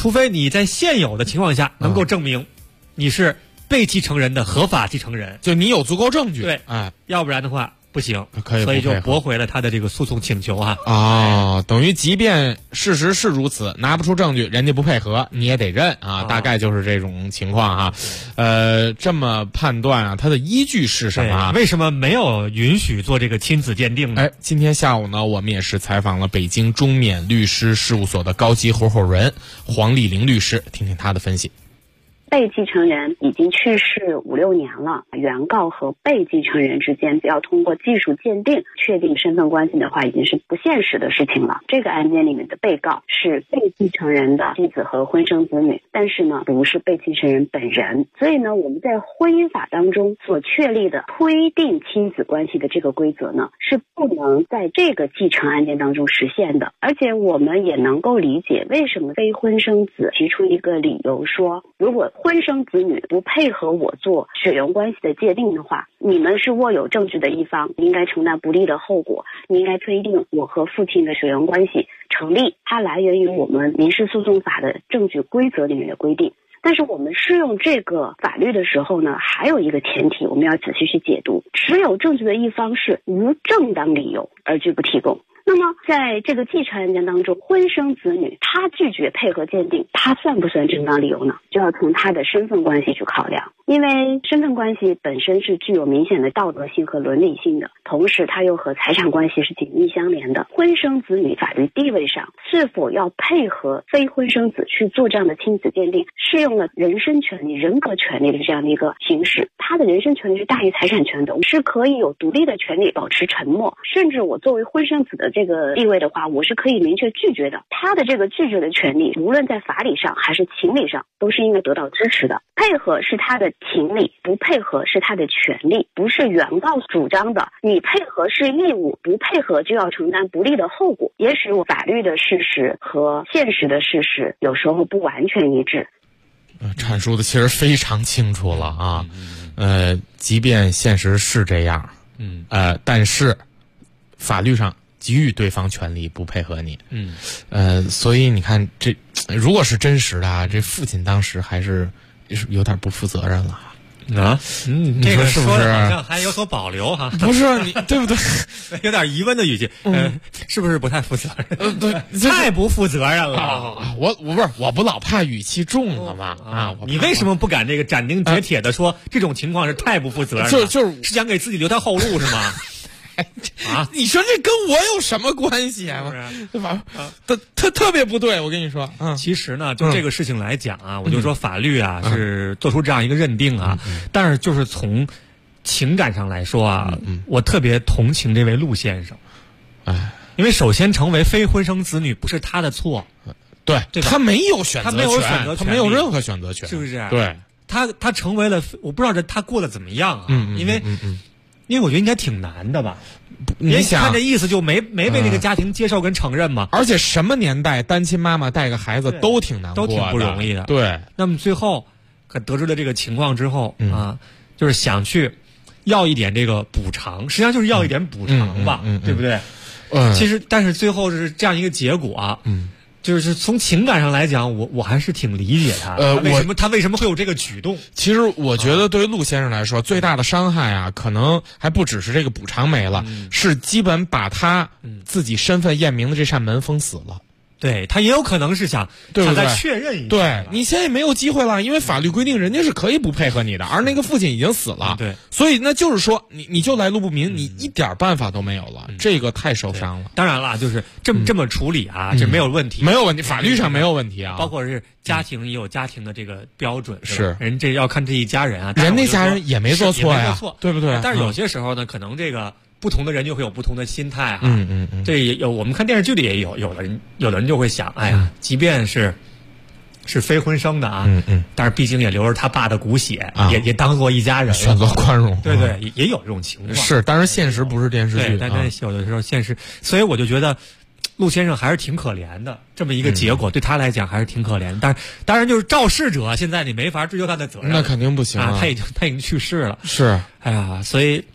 F: 除非你在现有的情况下能够证明你是被继承人的合法继承人，
D: 就你有足够证据，
F: 对，要不然的话不行，
D: 可以，
F: 所以就驳回了他的这个诉讼请求啊。
D: 等于即便事实是如此，拿不出证据，人家不配合，你也得认啊。大概就是这种情况哈。这么判断啊，它的依据是什么？
F: 为什么没有允许做这个亲子鉴定呢？
D: 今天下午呢，我们也是采访了北京中缅律师事务所的高级合伙人黄丽玲律师，听听他的分析。
G: 被继承人已经去世5、6年了，原告和被继承人之间要通过技术鉴定确定身份关系的话，已经是不现实的事情了。这个案件里面的被告是被继承人的妻子和婚生子女，但是呢，不是被继承人本人。所以呢，我们在婚姻法当中所确立的推定亲子关系的这个规则呢，是不能在这个继承案件当中实现的。而且我们也能够理解为什么非婚生子提出一个理由说，如果婚生子女不配合我做血缘关系的界定的话，你们是握有证据的一方，应该承担不利的后果，你应该推定我和父亲的血缘关系成立，它来源于我们民事诉讼法的证据规则里面的规定。但是我们适用这个法律的时候呢，还有一个前提我们要仔细去解读，持有证据的一方是无正当理由而拒不提供。那么在这个继承案件当中，婚生子女他拒绝配合鉴定，他算不算正当理由呢？就要从他的身份关系去考量。因为身份关系本身是具有明显的道德性和伦理性的，同时它又和财产关系是紧密相连的。婚生子女法律地位上是否要配合非婚生子去做这样的亲子鉴定，适用了人身权利、人格权利的这样的一个形式。他的人身权利是大于财产权的，是可以有独立的权利保持沉默，甚至我作为婚生子的这个地位的话，我是可以明确拒绝的。他的这个拒绝的权利，无论在法理上还是情理上，都是应该得到支持的。配合是他的情理，不配合是他的权利，不是原告主张的你配合是义务，不配合就要承担不利的后果。也许法律的事实和现实的事实有时候不完全一致。
D: 阐述的其实非常清楚了啊。即便现实是这样，但是法律上给予对方权利不配合你，所以你看这如果是真实的啊，这父亲当时还是有点不负责任了
F: 啊。
D: 你说是不是？
F: 好像还有所保留哈。
D: 不是你对不对？
F: 有点疑问的语气，是不是不太负责任？
D: 对，
F: 太不负责任了。
D: 我不老怕语气重了吗？
F: 你为什么不敢这个斩钉截铁的说这种情况是太不负责任了？
D: 就是
F: 想给自己留条后路是吗？
D: 你说这跟我有什么关系啊？对吧？特别不对，我跟你说。
F: 其实呢，就这个事情来讲啊，我就说法律啊是做出这样一个认定啊，但是就是从情感上来说啊，我特别同情这位陆先生。因为首先成为非婚生子女不是他的错，
D: 对他没有选择权，
F: 他没有选择权，
D: 他没有任何选择权，
F: 是不是？
D: 对，
F: 他成为了，我不知道他过得怎么样啊？因为我觉得应该挺难的吧。
D: 你想
F: 看这意思就没被这个家庭接受跟承认嘛。
D: 而且什么年代单亲妈妈带个孩子都挺难过的，
F: 都挺不容易的。
D: 对。
F: 那么最后可得知了这个情况之后啊，就是想去要一点这个补偿，实际上就是要一点补偿吧，对不对？其实但是最后是这样一个结果啊。就是从情感上来讲，我还是挺理解他。他为什么会有这个举动？
D: 其实我觉得对于陆先生来说，最大的伤害啊，可能还不只是这个补偿没了，是基本把他自己身份验明的这扇门封死了。
F: 对，他也有可能是想再确认一下。
D: 对，你现在也没有机会了，因为法律规定人家是可以不配合你的，而那个父亲已经死了。
F: 对，
D: 所以那就是说你就来路不明，你一点办法都没有了，这个太受伤了。
F: 当然了，就是这么处理啊，这没有问题，
D: 没有问题，法律上没有问题啊。
F: 包括是家庭也有家庭的这个标准，
D: 是
F: 人这要看这一家人啊，
D: 人那家人也没做错呀，对不对？
F: 但是有些时候呢，可能这个不同的人就会有不同的心态啊。这也有，我们看电视剧里也有的人就会想，哎呀，即便是非婚生的啊，但是毕竟也留着他爸的骨血，也当做一家人，
D: 选择宽容。
F: 对，也有这种情况。
D: 是，但是现实不是电视剧，
F: 但有的时候现实，所以我就觉得陆先生还是挺可怜的，这么一个结果对他来讲还是挺可怜。但是当然就是肇事者，现在你没法追究他的责任，
D: 那肯定不行
F: 啊，他已经去世了。
D: 是，
F: 哎呀，所以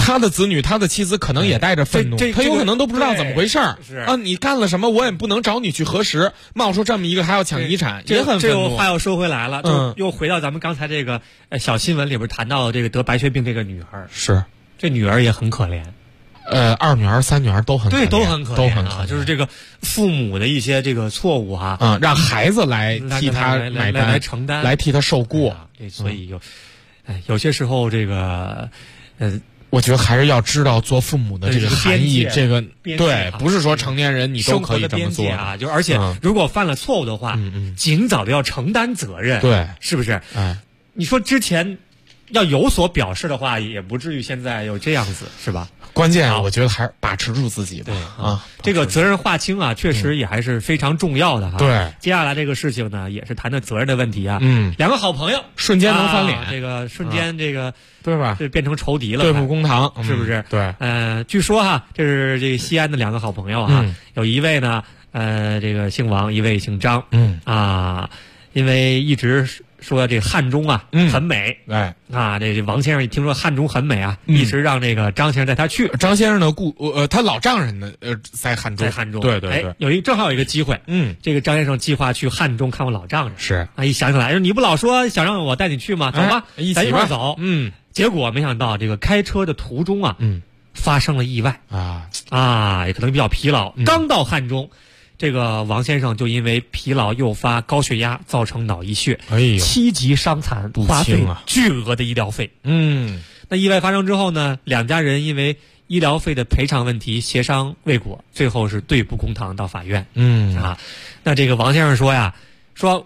D: 他的子女他的妻子可能也带着愤怒，他有可能都不知道怎么回事啊，你干了什么我也不能找你去核实，冒出这么一个还要抢遗产，也很愤怒。
F: 这话又说回来了，就又回到咱们刚才这个小新闻里边谈到的这个得白血病这个女儿，
D: 是
F: 这女儿也很可怜。
D: 二女儿三女儿都很可怜，
F: 对，都很可怜，
D: 都很可怜，
F: 就是这个父母的一些这个错误哈，
D: 让孩子来替他买单，
F: 来承担，
D: 来替他受过。
F: 所以有些时候这个
D: 我觉得还是要知道做父母的这个含义，这个对，不是说成年人你都可以这么做
F: 啊。就而且如果犯了错误的话，尽早的要承担责任，
D: 对，
F: 是不是？你说之前要有所表示的话，也不至于现在有这样子，是吧？
D: 关键我觉得还是把持住自己吧。
F: 这个责任划清啊，确实也还是非常重要的哈。
D: 对，
F: 接下来这个事情呢，也是谈的责任的问题啊。两个好朋友
D: 瞬间能翻脸，
F: 这个瞬间这个
D: 对吧？
F: 这变成仇敌了，
D: 对簿公堂，
F: 是不是？
D: 对。
F: 据说哈，这是这个西安的两个好朋友啊，有一位呢，这个姓王，一位姓张。因为一直说这个汉中啊很美，这王先生一听说汉中很美啊，一直让这个张先生带他去。
D: 张先生的他老丈人呢在汉中，对，
F: 正好有一个机会，这个张先生计划去汉中看我老丈人。
D: 是
F: 一想起来，你不老说想让我带你去吗？走吧，咱一块走。结果没想到这个开车的途中啊，发生了意外也可能比较疲劳，刚到汉中。这个王先生就因为疲劳诱发高血压，造成脑溢血，7级伤残，花费巨额的医疗费。那意外发生之后呢，两家人因为医疗费的赔偿问题协商未果，最后是对簿公堂到法院。那这个王先生说呀，说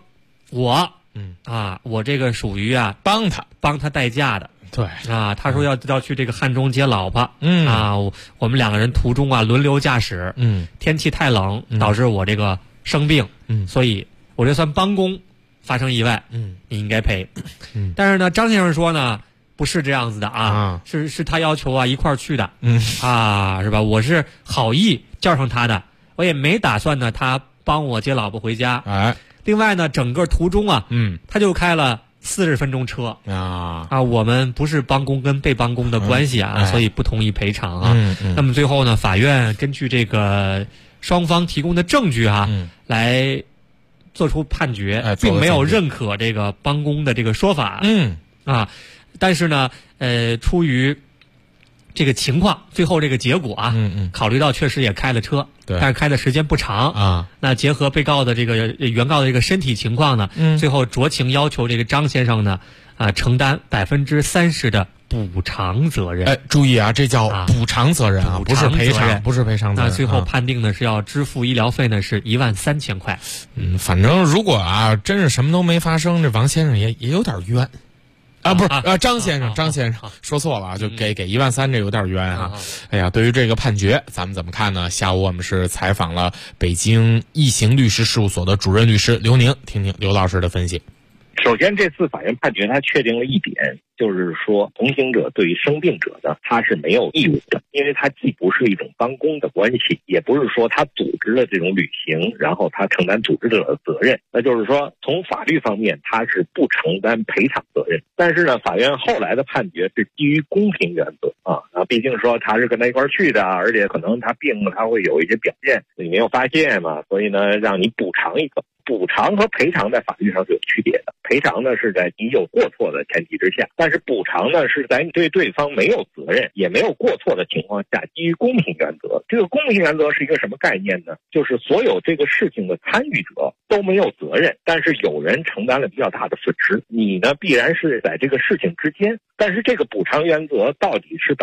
F: 我这个属于帮他代驾的。
D: 对
F: 他说要去这个汉中接老婆。我们两个人途中轮流驾驶。天气太冷，导致我这个生病。所以我这算帮工，发生意外。你应该赔。但是呢，张先生说呢，不是这样子的是他要求一块儿去的。是吧？我是好意叫上他的，我也没打算呢他帮我接老婆回家。另外呢，整个途中他就开了40分钟车我们不是帮工跟被帮工的关系所以不同意赔偿那么最后呢，法院根据这个双方提供的证据来做出判决，并没有认可这个帮工的这个说法。但是呢，出于这个情况，最后这个结果考虑到确实也开了车，但是开的时间不长那结合被告的这个原告的这个身体情况呢，最后酌情要求这个张先生呢承担30%的补偿责任。
D: 注意这叫补偿责任不是赔偿，不是赔偿责任。
F: 那最后判定的是要支付医疗费呢是13000块。
D: 反正如果真是什么都没发生，这王先生也有点冤。不是张先生说错了就给13000，这有点冤哎呀，对于这个判决咱们怎么看呢？下午我们是采访了北京易行律师事务所的主任律师刘宁，听听刘老师的分析。
K: 首先，这次法院判决它确定了一点，就是说同行者对于生病者呢，他是没有义务的，因为他既不是一种帮工的关系，也不是说他组织了这种旅行，然后他承担组织者的责任。那就是说，从法律方面，他是不承担赔偿责任。但是呢，法院后来的判决是基于公平原则毕竟说他是跟他一块去的，而且可能他病了，他会有一些表现，你没有发现嘛，所以呢，让你补偿一个。补偿和赔偿在法律上是有区别的，赔偿呢是在你有过错的前提之下，但是补偿呢是在你对对方没有责任也没有过错的情况下，基于公平原则。这个公平原则是一个什么概念呢？就是所有这个事情的参与者都没有责任，但是有人承担了比较大的损失，你呢必然是在这个事情之间。但是这个补偿原则到底是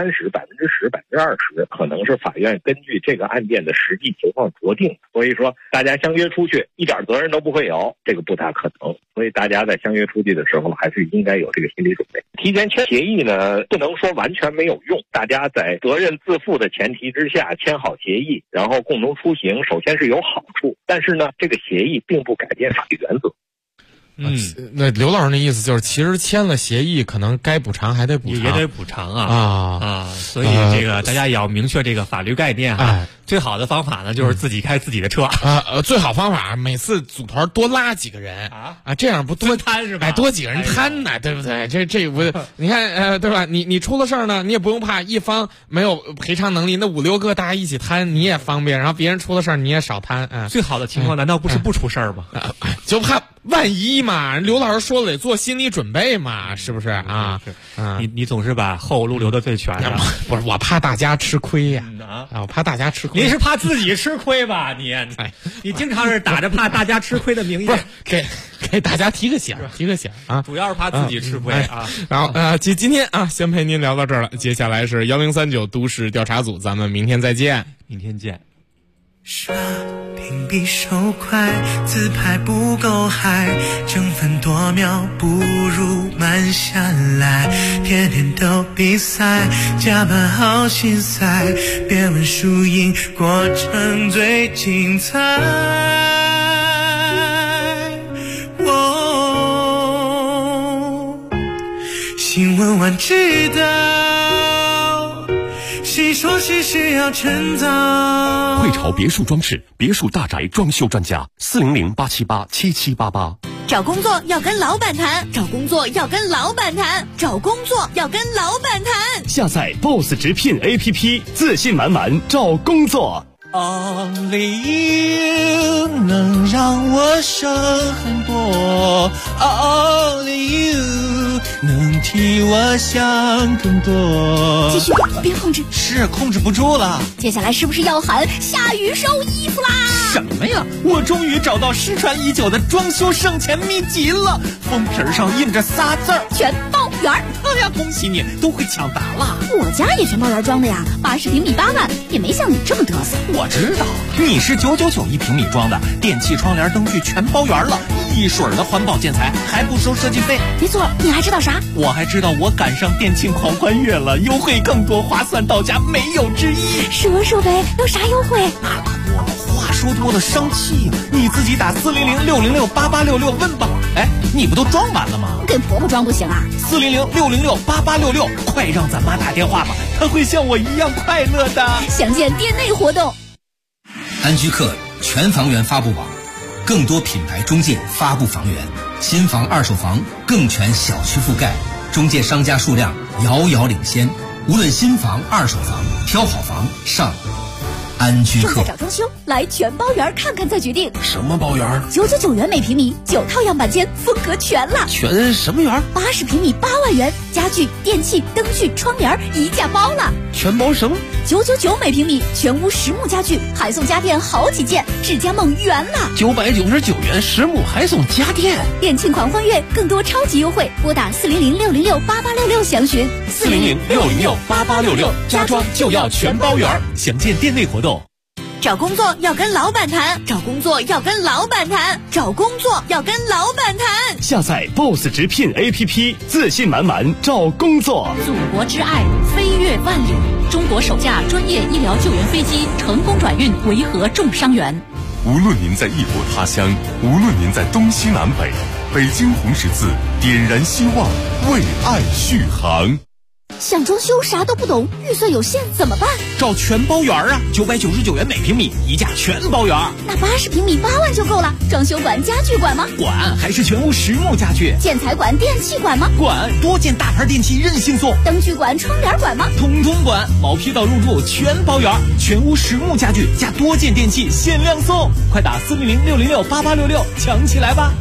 K: 30%、10%、20%，可能是法院根据这个案件的实际情况酌定。所以说大家相约出去一点责任都不会有，这个不大可能。所以大家在相约出去的时候还是应该有这个心理准备。提前签协议呢，不能说完全没有用，大家在责任自负的前提之下签好协议，然后共同出行，首先是有好处，但是呢，这个协议并不改变法律原则。
D: 那刘老师那意思就是，其实签了协议，可能该补偿还得补偿，
F: 也得补偿啊。所以这个大家也要明确这个法律概念啊。最好的方法呢，就是自己开自己的车
D: 最好方法每次组团多拉几个人这样不多
F: 摊是吧？
D: 多几个人摊呢，对不对？这不，你看对吧？你出了事儿呢，你也不用怕一方没有赔偿能力，那5、6个大家一起摊，你也方便，然后别人出了事儿你也少摊
F: 最好的情况难道不是不出事儿吗？
D: 就怕万一嘛，刘老师说了得做心理准备嘛，是不是啊？
F: 你总是把后路留得最全的。
D: 不是，我怕大家吃亏呀我怕大家吃亏。
F: 你是怕自己吃亏吧？你经常是打着怕大家吃亏的名义，
D: 给大家提个醒啊！
F: 主要是怕自己吃亏啊。
D: 然后今天先陪您聊到这儿了，接下来是1039都市调查组，咱们明天再见。
F: 明天见。
L: 刷屏比手快，自拍不够嗨，争分夺秒不如慢下来，天天都比赛，加班好心塞，别问输赢，过程最精彩。新闻晚知道，谁说谁需要趁早？
B: 汇潮别墅装饰，别墅大宅装修专家，400-878-7788。
A: 找工作要跟老板谈，找工作要跟老板谈，找工作要跟老板谈。
V: 下载 BOSS 直聘 APP， 自信满满找工作。
L: Only you 能让我省很多 ，Only you 能替我想更多。
A: 继续，别控制，
L: 是控制不住了。
A: 接下来是不是要喊下雨收衣服啦？
L: 什么呀？我终于找到失传已久的装修省钱秘籍了，封皮上印着仨字儿：
A: 全包圆。
L: 哎呀，恭喜你，都会抢答了。
A: 我家也全包圆装的呀，80平米8万，也没像你这么嘚瑟。
L: 我知道，你是999一平米装的，电器、窗帘、灯具全包圆了，一水的环保建材，还不收设计费。
A: 没错，你还知道啥？
L: 我还知道我赶上电庆狂欢月了，优惠更多，划算到家没有之一。
A: 说呗，有啥优惠？
L: 那可多了，话说多了生气呀！你自己打400-606-8866问吧。哎，你不都装完了吗？
A: 给婆婆装不行啊
L: ！400-606-8866，快让咱妈打电话吧，她会像我一样快乐的。
A: 详见店内活动。
N: 安居客全房源发布网，更多品牌中介发布房源，新房、二手房更全小区覆盖，中介商家数量遥遥领先。无论新房、二手房，挑好房上安居客。
A: 正在找装修，来全包圆看看再决定。
V: 什么包圆
A: ？999元每平米，9套样板间，风格全了。
V: 全什么圆
A: ？80平米8万元，家具、电器、灯具、窗帘一价包了。
V: 全包什么
A: ？999每平米，全屋实木家具，还送家电好几件，智家梦圆了。
V: 999元实木还送家电，
A: 店庆狂欢月，更多超级优惠，拨打400-606-8866详询。
V: 400-606-8866，家装就要全包圆。详见店内活动。
A: 找工作要跟老板谈，找工作要跟老板谈，找工作要跟老板谈。
V: 下载 BOSS 直聘 APP， 自信满满找工作。
J: 祖国之爱飞越万里，中国首架专业医疗救援飞机成功转运维和重伤员。
B: 无论您在异国他乡，无论您在东西南北，北京红十字点燃希望，为爱续航。
A: 想装修啥都不懂，预算有限怎么办？
L: 找全包圆啊！999元每平米，一价全包圆。
A: 那80平米8万就够了。装修管、家具管吗？
L: 管，还是全屋实木家具。
A: 建材管、电器管吗？
L: 管，多件大牌电器任性送。
A: 灯具管、窗帘管吗？
L: 统统管，毛坯到入住全包圆，全屋实木家具加多件电器限量送。快打400-606-8866抢起来吧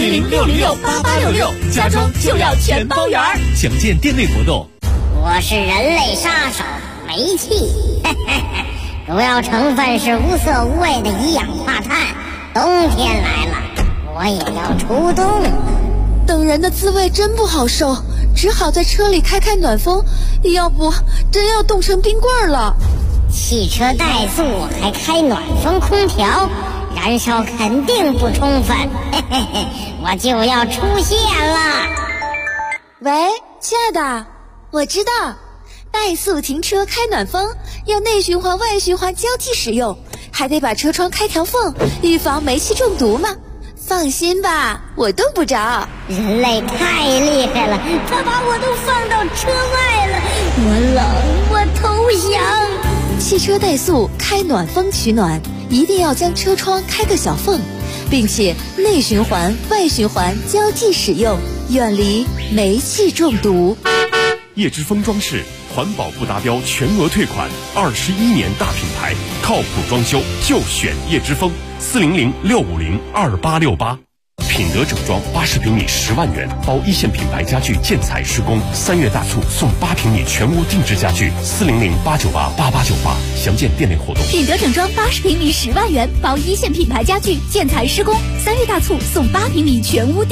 A: ！400-606-8866，家装就要全包圆。
L: 详见店内活动。
O: 我是人类杀手煤气，主要成分是无色无味的一氧化碳。冬天来了，我也要出动。
X: 等人的滋味真不好受，只好在车里开暖风，要不真要冻成冰棍了。
O: 汽车怠速还开暖风空调，燃烧肯定不充分。我就要出现了。
X: 喂，亲爱的，我知道，怠速停车开暖风要内循环外循环交替使用，还得把车窗开条缝，预防煤气中毒嘛。 放心吧，我动不着。
O: 人类太厉害了，他把我都放到车外了。我冷，我投降。
X: 汽车怠速开暖风取暖，一定要将车窗开个小缝，并且内循环、外循环交替使用，远离煤气中毒。
B: 叶之峰装饰环保不达标全额退款，21年大品牌，靠谱装修就选叶之峰，400-650-2868。品德整装80平米10万元，包一线品牌家具建材施工，3月大促送8平米全屋定制家具，400-898-8898，详见店内活动。
A: 品德整装80平米10万元，包一线品牌家具建材施工，3月大促送8平米全屋定